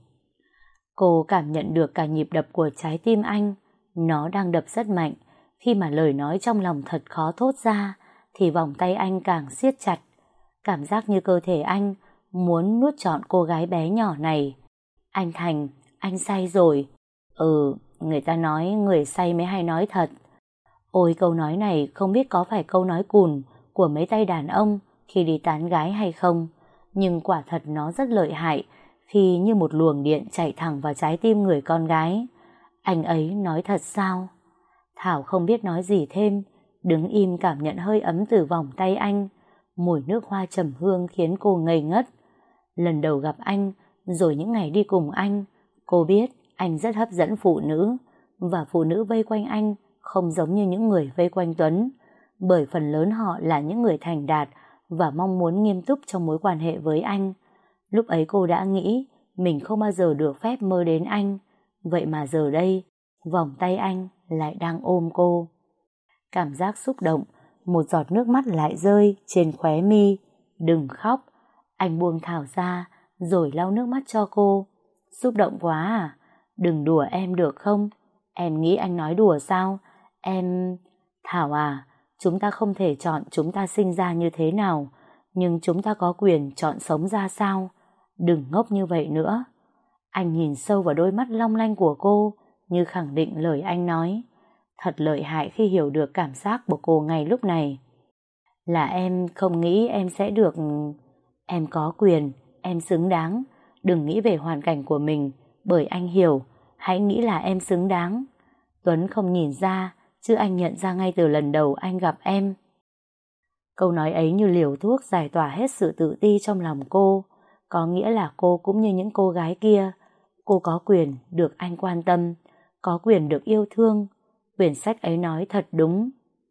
Cô cảm nhận được cả nhịp đập của trái tim anh. Nó đang đập rất mạnh. Khi mà lời nói trong lòng thật khó thốt ra, thì vòng tay anh càng siết chặt. Cảm giác như cơ thể anh muốn nuốt trọn cô gái bé nhỏ này. Anh Thành, anh say rồi. Ừ, người ta nói người say mới hay nói thật. Ôi, câu nói này không biết có phải câu nói cùn của mấy tay đàn ông khi đi tán gái hay không, nhưng quả thật nó rất lợi hại khi như một luồng điện chạy thẳng vào trái tim người con gái. Anh ấy nói thật sao? Thảo không biết nói gì thêm, đứng im cảm nhận hơi ấm từ vòng tay anh. Mùi nước hoa trầm hương khiến cô ngây ngất. Lần đầu gặp anh, rồi những ngày đi cùng anh, cô biết anh rất hấp dẫn phụ nữ, và phụ nữ vây quanh anh không giống như những người vây quanh Tuấn, bởi phần lớn họ là những người thành đạt và mong muốn nghiêm túc trong mối quan hệ với anh. Lúc ấy cô đã nghĩ mình không bao giờ được phép mơ đến anh, vậy mà giờ đây, vòng tay anh lại đang ôm cô. Cảm giác xúc động, một giọt nước mắt lại rơi trên khóe mi. Đừng khóc. Anh buông Thảo ra, rồi lau nước mắt cho cô. Xúc động quá à? Đừng đùa em được không? Em nghĩ anh nói đùa sao? Em... Thảo à, chúng ta không thể chọn chúng ta sinh ra như thế nào, nhưng chúng ta có quyền chọn sống ra sao. Đừng ngốc như vậy nữa. Anh nhìn sâu vào đôi mắt long lanh của cô, như khẳng định lời anh nói. Thật lợi hại khi hiểu được cảm giác của cô ngay lúc này. Là em không nghĩ em sẽ được... Em có quyền, em xứng đáng. Đừng nghĩ về hoàn cảnh của mình, bởi anh hiểu, hãy nghĩ là em xứng đáng. Tuấn không nhìn ra, chứ anh nhận ra ngay từ lần đầu anh gặp em. Câu nói ấy như liều thuốc giải tỏa hết sự tự ti trong lòng cô. Có nghĩa là cô cũng như những cô gái kia. Cô có quyền được anh quan tâm, có quyền được yêu thương. Quyển sách ấy nói thật đúng.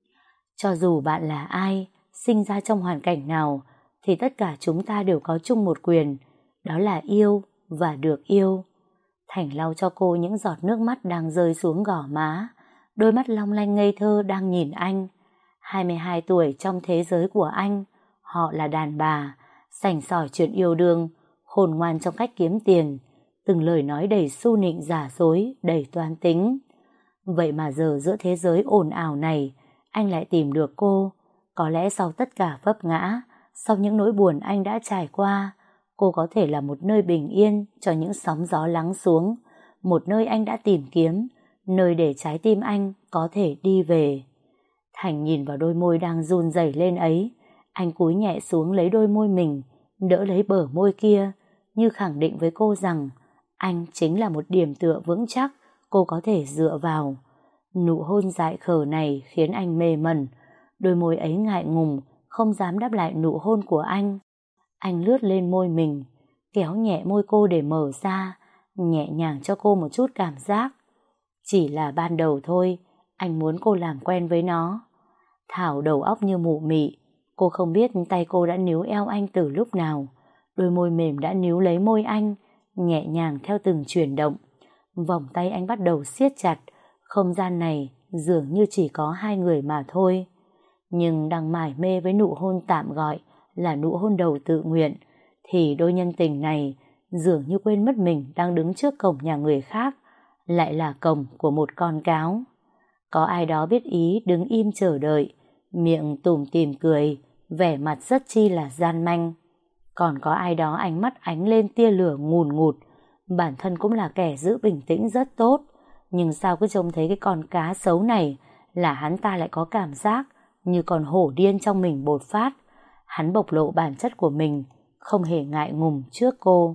Cho dù bạn là ai, sinh ra trong hoàn cảnh nào, thì tất cả chúng ta đều có chung một quyền, đó là yêu và được yêu. Thành lau cho cô những giọt nước mắt đang rơi xuống gò má, đôi mắt long lanh ngây thơ đang nhìn anh. hai mươi hai tuổi trong thế giới của anh, họ là đàn bà, sành sỏi chuyện yêu đương, khôn ngoan trong cách kiếm tiền, từng lời nói đầy xu nịnh giả dối, đầy toan tính. Vậy mà giờ giữa thế giới ồn ào này, anh lại tìm được cô. Có lẽ sau tất cả vấp ngã, sau những nỗi buồn anh đã trải qua, cô có thể là một nơi bình yên cho những sóng gió lắng xuống, một nơi anh đã tìm kiếm, nơi để trái tim anh có thể đi về. Thành nhìn vào đôi môi đang run rẩy lên ấy, anh cúi nhẹ xuống lấy đôi môi mình, đỡ lấy bờ môi kia, như khẳng định với cô rằng anh chính là một điểm tựa vững chắc cô có thể dựa vào. Nụ hôn dại khờ này khiến anh mê mẩn, đôi môi ấy ngại ngùng, không dám đáp lại nụ hôn của anh. Anh lướt lên môi mình, kéo nhẹ môi cô để mở ra, nhẹ nhàng cho cô một chút cảm giác. Chỉ là ban đầu thôi, anh muốn cô làm quen với nó. Thảo đầu óc như mụ mị, cô không biết tay cô đã níu eo anh từ lúc nào. Đôi môi mềm đã níu lấy môi anh, nhẹ nhàng theo từng chuyển động. Vòng tay anh bắt đầu siết chặt, không gian này dường như chỉ có hai người mà thôi. Nhưng đang mải mê với nụ hôn tạm gọi là nụ hôn đầu tự nguyện, thì đôi nhân tình này dường như quên mất mình đang đứng trước cổng nhà người khác, lại là cổng của một con cáo. Có ai đó biết ý đứng im chờ đợi, miệng tủm tỉm cười, vẻ mặt rất chi là gian manh. Còn có ai đó ánh mắt ánh lên tia lửa ngùn ngụt, bản thân cũng là kẻ giữ bình tĩnh rất tốt, nhưng sao cứ trông thấy cái con cá xấu này là hắn ta lại có cảm giác như con hổ điên trong mình bột phát. Hắn bộc lộ bản chất của mình, không hề ngại ngùng trước cô.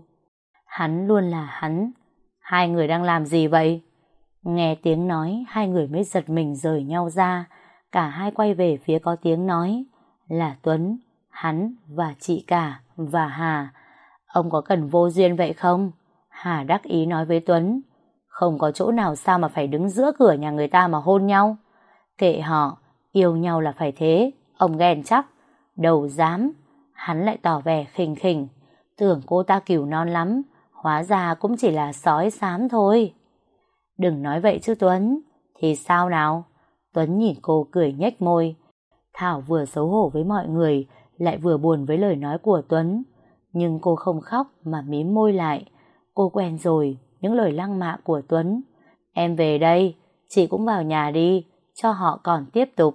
Hắn luôn là hắn. Hai người đang làm gì vậy? Nghe tiếng nói, hai người mới giật mình rời nhau ra. Cả hai quay về phía có tiếng nói. Là Tuấn, hắn và chị cả và Hà. Ông có cần vô duyên vậy không? Hà đắc ý nói với Tuấn. Không có chỗ nào sao mà phải đứng giữa cửa nhà người ta mà hôn nhau. Kệ họ, yêu nhau là phải thế. Ông ghen chắc. Đầu dám. Hắn lại tỏ vẻ khinh khỉnh. Tưởng cô ta cừu non lắm, hóa ra cũng chỉ là sói xám thôi. Đừng nói vậy chứ Tuấn. Thì sao nào? Tuấn nhìn cô cười nhếch môi. Thảo vừa xấu hổ với mọi người, lại vừa buồn với lời nói của Tuấn. Nhưng cô không khóc mà mím môi lại. Cô quen rồi những lời lăng mạ của Tuấn. Em về đây, chị cũng vào nhà đi, cho họ còn tiếp tục.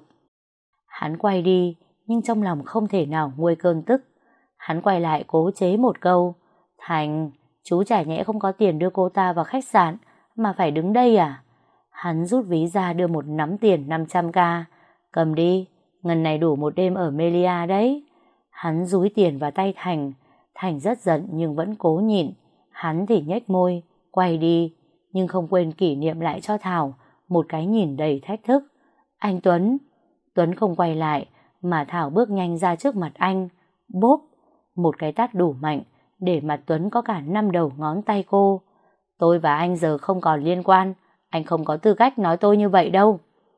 Hắn quay đi, nhưng trong lòng không thể nào nguôi cơn tức. Hắn quay lại cố chế một câu. Thành, chú chả nhẽ không có tiền đưa cô ta vào khách sạn, mà phải đứng đây à? Hắn rút ví ra đưa một nắm tiền năm trăm k. Cầm đi, ngần này đủ một đêm ở Melia đấy. Hắn dúi tiền vào tay Thành. Thành rất giận nhưng vẫn cố nhịn. Hắn thì nhếch môi, quay đi, nhưng không quên kỷ niệm lại cho Thảo một cái nhìn đầy thách thức. Anh Tuấn. Tuấn không quay lại, mà Thảo bước nhanh ra trước mặt anh. Bốp, một cái tát đủ mạnh để mặt Tuấn có cả năm đầu ngón tay cô. Tôi và anh giờ không còn liên quan, anh không có tư cách nói tôi như vậy đâu.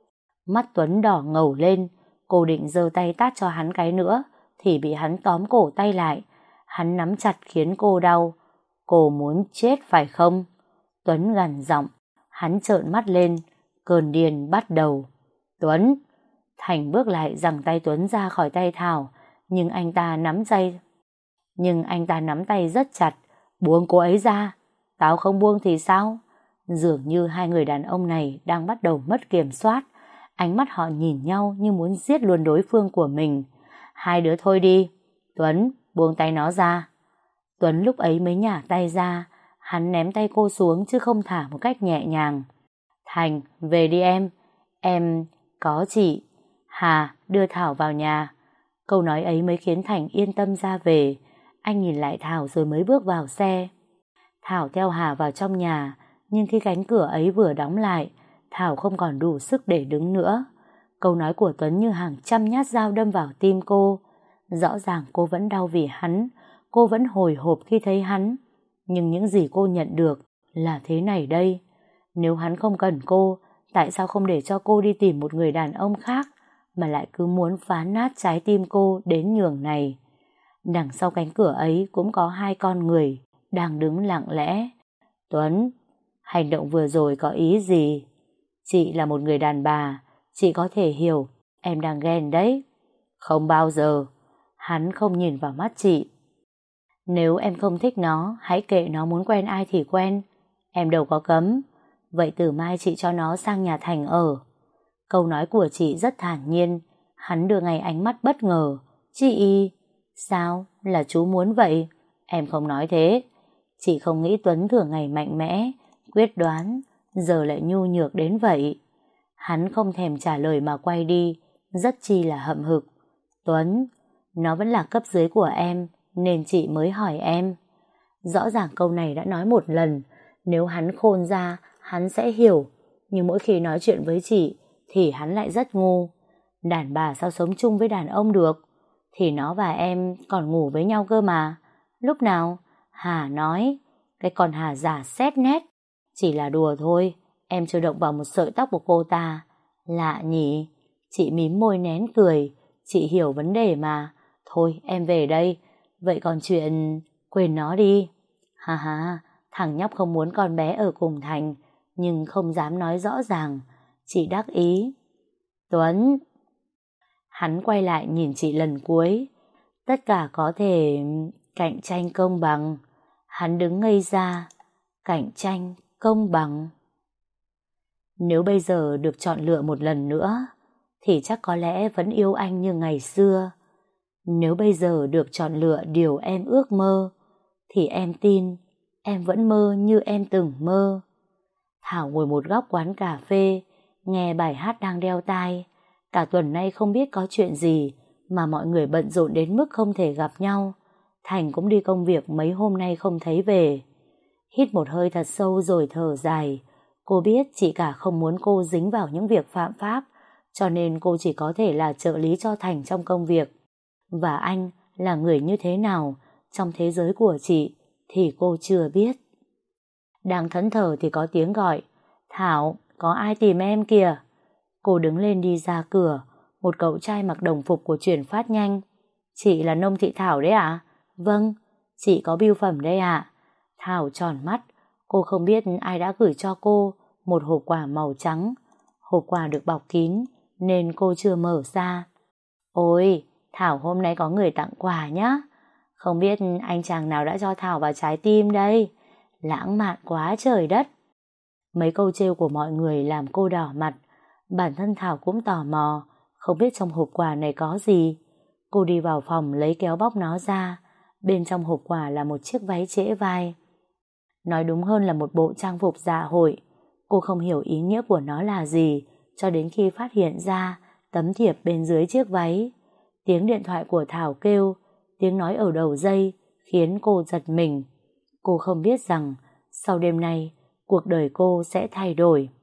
Mắt Tuấn đỏ ngầu lên, cô định giơ tay tát cho hắn cái nữa, thì bị hắn tóm cổ tay lại. Hắn nắm chặt khiến cô đau. Cô muốn chết phải không? Tuấn gằn giọng. Hắn trợn mắt lên, cơn điên bắt đầu. Tuấn! Thành bước lại giằng tay Tuấn ra khỏi tay Thảo, nhưng anh ta nắm tay nhưng anh ta nắm tay rất chặt. Buông cô ấy ra. Tao không buông thì sao? Dường như hai người đàn ông này đang bắt đầu mất kiểm soát. Ánh mắt họ nhìn nhau như muốn giết luôn đối phương của mình. Hai đứa thôi đi. Tuấn, buông tay nó ra. Tuấn lúc ấy mới nhả tay ra. Hắn ném tay cô xuống chứ không thả một cách nhẹ nhàng. Thành, về đi em. Em, có chị. Hà, đưa Thảo vào nhà. Câu nói ấy mới khiến Thành yên tâm ra về. Anh nhìn lại Thảo rồi mới bước vào xe. Thảo theo Hà vào trong nhà, nhưng khi cánh cửa ấy vừa đóng lại, Thảo không còn đủ sức để đứng nữa. Câu nói của Tuấn như hàng trăm nhát dao đâm vào tim cô. Rõ ràng cô vẫn đau vì hắn, cô vẫn hồi hộp khi thấy hắn. Nhưng những gì cô nhận được là thế này đây. Nếu hắn không cần cô, tại sao không để cho cô đi tìm một người đàn ông khác, mà lại cứ muốn phá nát trái tim cô đến nhường này? Đằng sau cánh cửa ấy cũng có hai con người đang đứng lặng lẽ. Tuấn, hành động vừa rồi có ý gì? Chị là một người đàn bà, chị có thể hiểu em đang ghen đấy. Không bao giờ. Hắn không nhìn vào mắt chị. Nếu em không thích nó, hãy kệ nó muốn quen ai thì quen. Em đâu có cấm. Vậy từ mai chị cho nó sang nhà Thành ở. Câu nói của chị rất thản nhiên. Hắn đưa ngay ánh mắt bất ngờ. Chị... Sao? Là chú muốn vậy? Em không nói thế. Chị không nghĩ Tuấn thường ngày mạnh mẽ, quyết đoán, giờ lại nhu nhược đến vậy. Hắn không thèm trả lời mà quay đi, rất chi là hậm hực. Tuấn, nó vẫn là cấp dưới của em, nên chị mới hỏi em. Rõ ràng câu này đã nói một lần, nếu hắn khôn ra, hắn sẽ hiểu. Nhưng mỗi khi nói chuyện với chị, thì hắn lại rất ngu. Đàn bà sao sống chung với đàn ông được? Thì nó và em còn ngủ với nhau cơ mà. Lúc nào? Hà nói. Cái con Hà giả xét nét. Chỉ là đùa thôi. Em chưa động vào một sợi tóc của cô ta. Lạ nhỉ? Chị mím môi nén cười. Chị hiểu vấn đề mà. Thôi em về đây. Vậy còn chuyện... Quên nó đi. Ha ha, thằng nhóc không muốn con bé ở cùng Thành, nhưng không dám nói rõ ràng. Chị đắc ý. Tuấn... Hắn quay lại nhìn chị lần cuối. Tất cả có thể cạnh tranh công bằng. Hắn đứng ngây ra. Cạnh tranh công bằng. Nếu bây giờ được chọn lựa một lần nữa, thì chắc có lẽ vẫn yêu anh như ngày xưa. Nếu bây giờ được chọn lựa điều em ước mơ, thì em tin em vẫn mơ như em từng mơ. Thảo ngồi một góc quán cà phê, nghe bài hát đang đeo tai. Cả tuần nay không biết có chuyện gì mà mọi người bận rộn đến mức không thể gặp nhau. Thành cũng đi công việc mấy hôm nay không thấy về. Hít một hơi thật sâu rồi thở dài. Cô biết chị cả không muốn cô dính vào những việc phạm pháp, cho nên cô chỉ có thể là trợ lý cho Thành trong công việc. Và anh là người như thế nào trong thế giới của chị thì cô chưa biết. Đang thẫn thờ thì có tiếng gọi. Thảo, có ai tìm em kìa? Cô đứng lên đi ra cửa. Một cậu trai mặc đồng phục của chuyển phát nhanh. Chị là Nông Thị Thảo đấy ạ? À? Vâng, chị có bưu phẩm đây ạ. À? Thảo tròn mắt. Cô không biết ai đã gửi cho cô một hộp quà màu trắng. Hộp quà được bọc kín nên cô chưa mở ra. Ôi, Thảo hôm nay có người tặng quà nhá. Không biết anh chàng nào đã cho Thảo vào trái tim đây. Lãng mạn quá trời đất. Mấy câu trêu của mọi người làm cô đỏ mặt. Bản thân Thảo cũng tò mò, không biết trong hộp quà này có gì. Cô đi vào phòng lấy kéo bóc nó ra. Bên trong hộp quà là một chiếc váy trễ vai. Nói đúng hơn là một bộ trang phục dạ hội. Cô không hiểu ý nghĩa của nó là gì cho đến khi phát hiện ra tấm thiệp bên dưới chiếc váy. Tiếng điện thoại của Thảo kêu, tiếng nói ở đầu dây khiến cô giật mình. Cô không biết rằng sau đêm nay cuộc đời cô sẽ thay đổi.